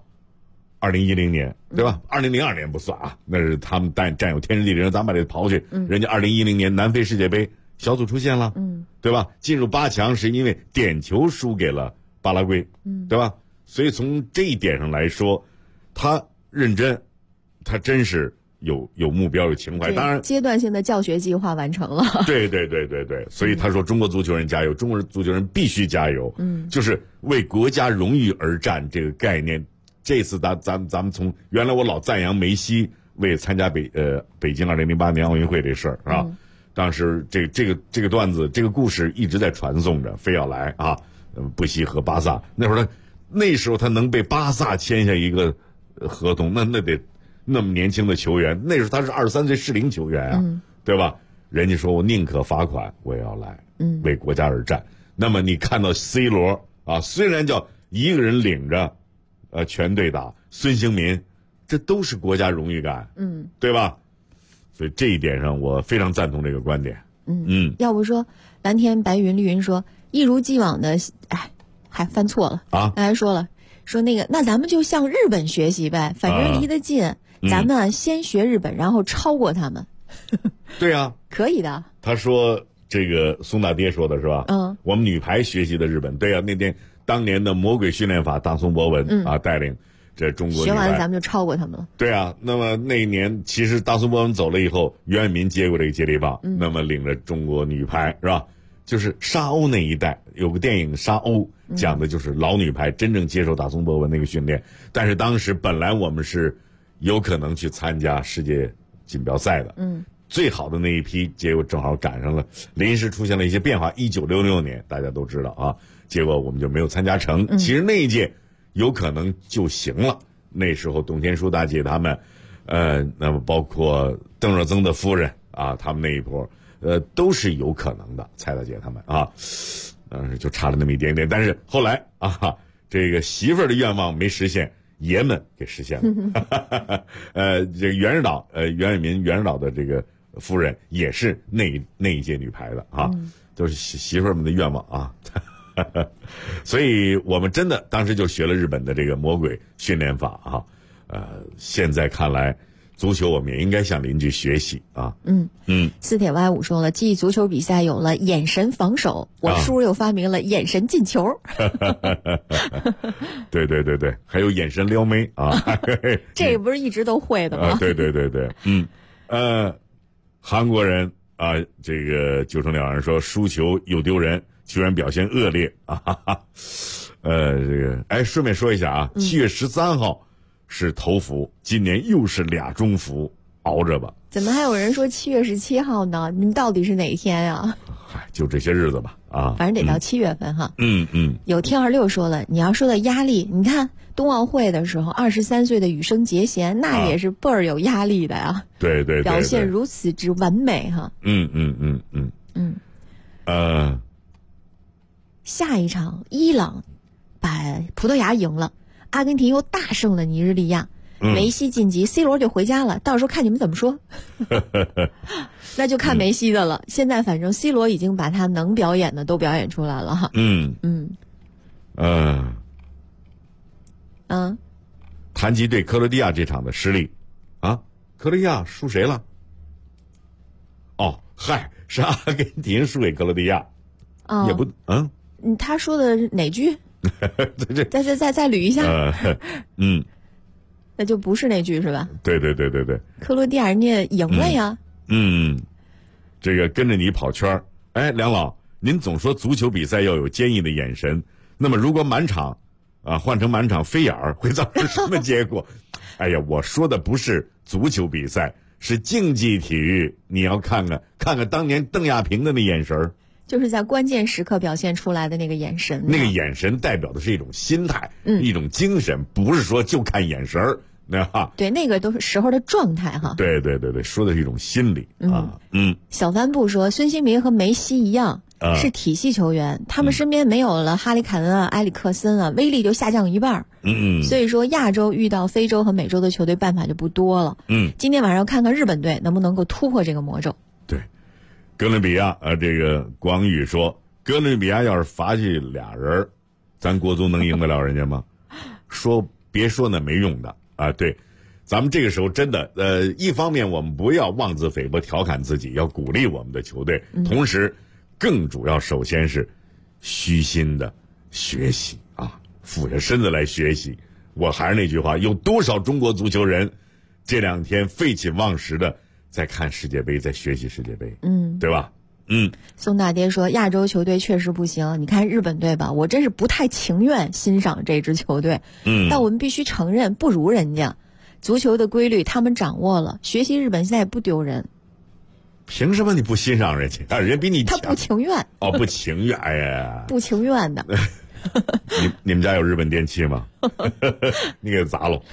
2010年，对吧？2002年不算啊，那是他们占有天时地利人，咱把这刨去。人家2010年南非世界杯小组出现了，对吧？进入8强是因为点球输给了巴拉圭，对吧？所以从这一点上来说，他认真，他真是有目标有情怀。当然， 阶段性的教学计划完成了。 对，所以他说中国足球人加油，中国足球人必须加油。就是为国家荣誉而战这个概念。这次咱们从原来我老赞扬梅西为参加北京2008年奥运会这事儿，是吧？当时这个段子这个故事一直在传颂着，非要来啊，不惜和巴萨那时候他能被巴萨签下一个合同，那得那么年轻的球员，那时候他是23岁适龄球员啊，对吧？人家说我宁可罚款我也要来，为国家而战。那么你看到 C 罗啊，虽然叫一个人领着全队打，孙兴民，这都是国家荣誉感，对吧？所以这一点上我非常赞同这个观点。 要不说蓝天白云绿云说一如既往的，还犯错了啊！刚才说了，说那咱们就向日本学习呗，反正离得近，咱们先学日本，然后超过他们。 对啊， 可以的。 他说这个松大爹说的是吧？我们女排学习的日本，对啊，那天当年的魔鬼训练法，大松博文带领这中国女排， 学完咱们就超过他们了。 对啊，那么那一年其实大松博文走了以后，袁伟民接过这个接力棒，那么领着中国女排是吧？就是沙鸥那一代有个电影《沙鸥》，讲的就是老女排真正接受大松博文那个训练。但是当时本来我们是有可能去参加世界锦标赛的，最好的那一批，结果正好赶上了临时出现了一些变化。1966年大家都知道啊，结果我们就没有参加成。其实那一届有可能就行了。那时候董天舒大姐他们，那么包括邓若增的夫人啊，他们那一波。都是有可能的，蔡大姐他们啊，就差了那么一点点。但是后来啊，这个媳妇儿的愿望没实现，爷们给实现了。这个袁指导，袁伟民袁指导的这个夫人也是那一届女排的啊，都是媳妇儿们的愿望啊。所以我们真的当时就学了日本的这个魔鬼训练法啊。现在看来。足球我们也应该向邻居学习啊！ 四铁 Y5说了，继足球比赛有了眼神防守，我叔又发明了眼神进球。 对，还有眼神撩妹啊！ 这个不是一直都会的吗？ 对，韩国人啊，这个九成了人说输球又丢人，球员表现恶劣啊！这个顺便说一下啊，7月13号。是头伏，今年又是俩中伏，熬着吧。 怎么还有人说7月17号呢？你们到底是哪一天呀？ 就这些日子吧，啊， 反正得到7月份哈。有天26说了，你要说到压力，你看冬奥会的时候，23岁的羽生结弦，那也是倍儿有压力的呀。 对， 表现如此之完美哈。下一场伊朗把葡萄牙赢了。 阿根廷又大胜了尼日利亚，梅西晋级，C 罗就回家了。到时候看你们怎么说。那就看梅西的了。现在反正 C 罗已经把他能表演的都表演出来了哈。 谈及对克罗地亚这场的失利，克罗地亚输谁了？是阿根廷输给克罗地亚。也不他说的哪句？再捋一下。那就不是那句是吧？ 对。 克罗地亚人家赢了呀。 这个跟着你跑圈儿。梁老，您总说足球比赛要有坚毅的眼神，那么如果满场换成满场飞眼儿，会造成什么结果？哎呀，我说的不是足球比赛，是竞技体育。你要看看当年邓亚萍的那眼神儿， 就是在关键时刻表现出来的那个眼神。 那个眼神代表的是一种心态，一种精神，不是说就看眼神儿。 对，那个都是时候的状态哈。 对，说的是一种心理小帆布说，孙兴民和梅西一样是体系球员，他们身边没有了哈里凯恩埃里克森威力就下降一半。所以说亚洲遇到非洲和美洲的球队办法就不多了。今天晚上看看日本队能不能够突破这个魔咒。 对，哥伦比亚这个广宇说，哥伦比亚要是罚下俩人，咱国足能赢得了人家吗？别说那没用的。对，咱们这个时候真的，一方面我们不要妄自菲薄调侃自己，要鼓励我们的球队，同时更主要首先是虚心的学习俯下身子来学习。我还是那句话，有多少中国足球人这两天废寝忘食的在看世界杯，在学习世界杯，对吧？ 宋大爹说，亚洲球队确实不行，你看日本队吧，我真是不太情愿欣赏这支球队。但我们必须承认不如人家，足球的规律他们掌握了，学习日本现在也不丢人。 凭什么你不欣赏人家？人比你强。 他不情愿。 不情愿。哎呀， 不情愿的。 你们家有日本电器吗？你给砸了。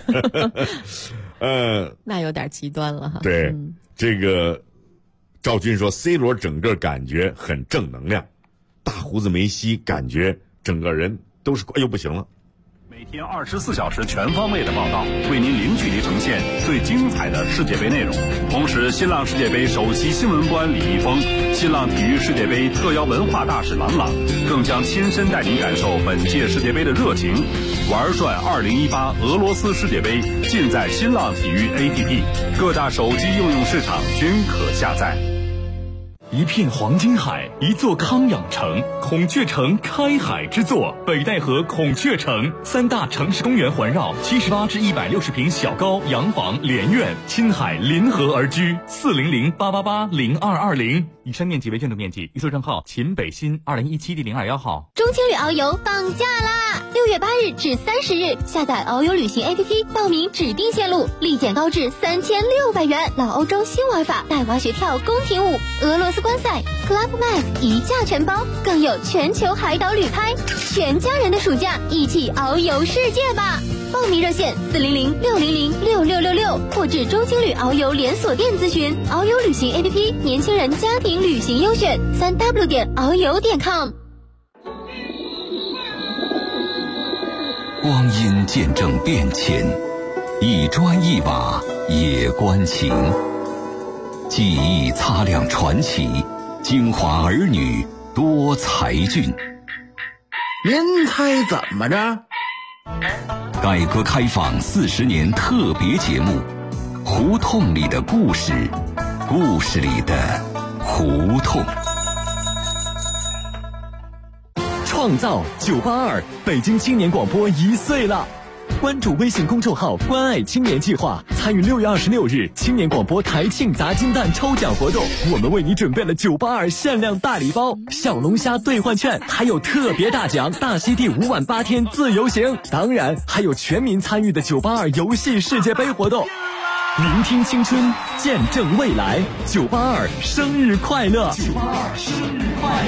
那有点极端了哈。 对，这个赵军说 C 罗整个感觉很正能量，大胡子梅西感觉整个人都是不行了。 每天24小时全方位的报道，为您零距离呈现最精彩的世界杯内容。同时，新浪世界杯首席新闻官李易峰、新浪体育世界杯特邀文化大使郎朗，更将亲身带您感受本届世界杯的热情。玩转2018俄罗斯世界杯，尽在新浪体育 APP， 各大手机应用市场均可下载。 一片黄金海，一座康养城，孔雀城开海之作，北戴河孔雀城，3大城市公园环绕，78至160平小高洋房连院，亲海临河而居，400-888-0220。以上面积为建筑面积，预售账号秦北新2017第021号。 中青旅遨游放假啦！6月8日至30日，下载遨游旅行 APP， 报名指定线路，立减高至3600元。老欧洲新玩法，带娃学跳宫廷舞，俄罗斯观赛 Club Med 一价全包，更有全球海岛旅拍，全家人的暑假一起遨游世界吧！报名热线400-600-6666，或至中青旅遨游连锁店咨询。遨游旅行 APP， 年轻人家庭旅行优选，3w.遨游.com。 光阴见证变迁，一砖一瓦也关情。记忆擦亮传奇，精华儿女多才俊。 您猜怎么着？ 改革开放40年特别节目，胡同里的故事，故事里的胡同。 创造982，北京青年广播1岁了。关注微信公众号“关爱青年计划”，参与6月26日青年广播台庆砸金蛋抽奖活动。我们为你准备了982限量大礼包、小龙虾兑换券，还有特别大奖大溪地5晚8天自由行。当然，还有全民参与的982游戏世界杯活动。聆听青春，见证未来，982生日快乐！982生日。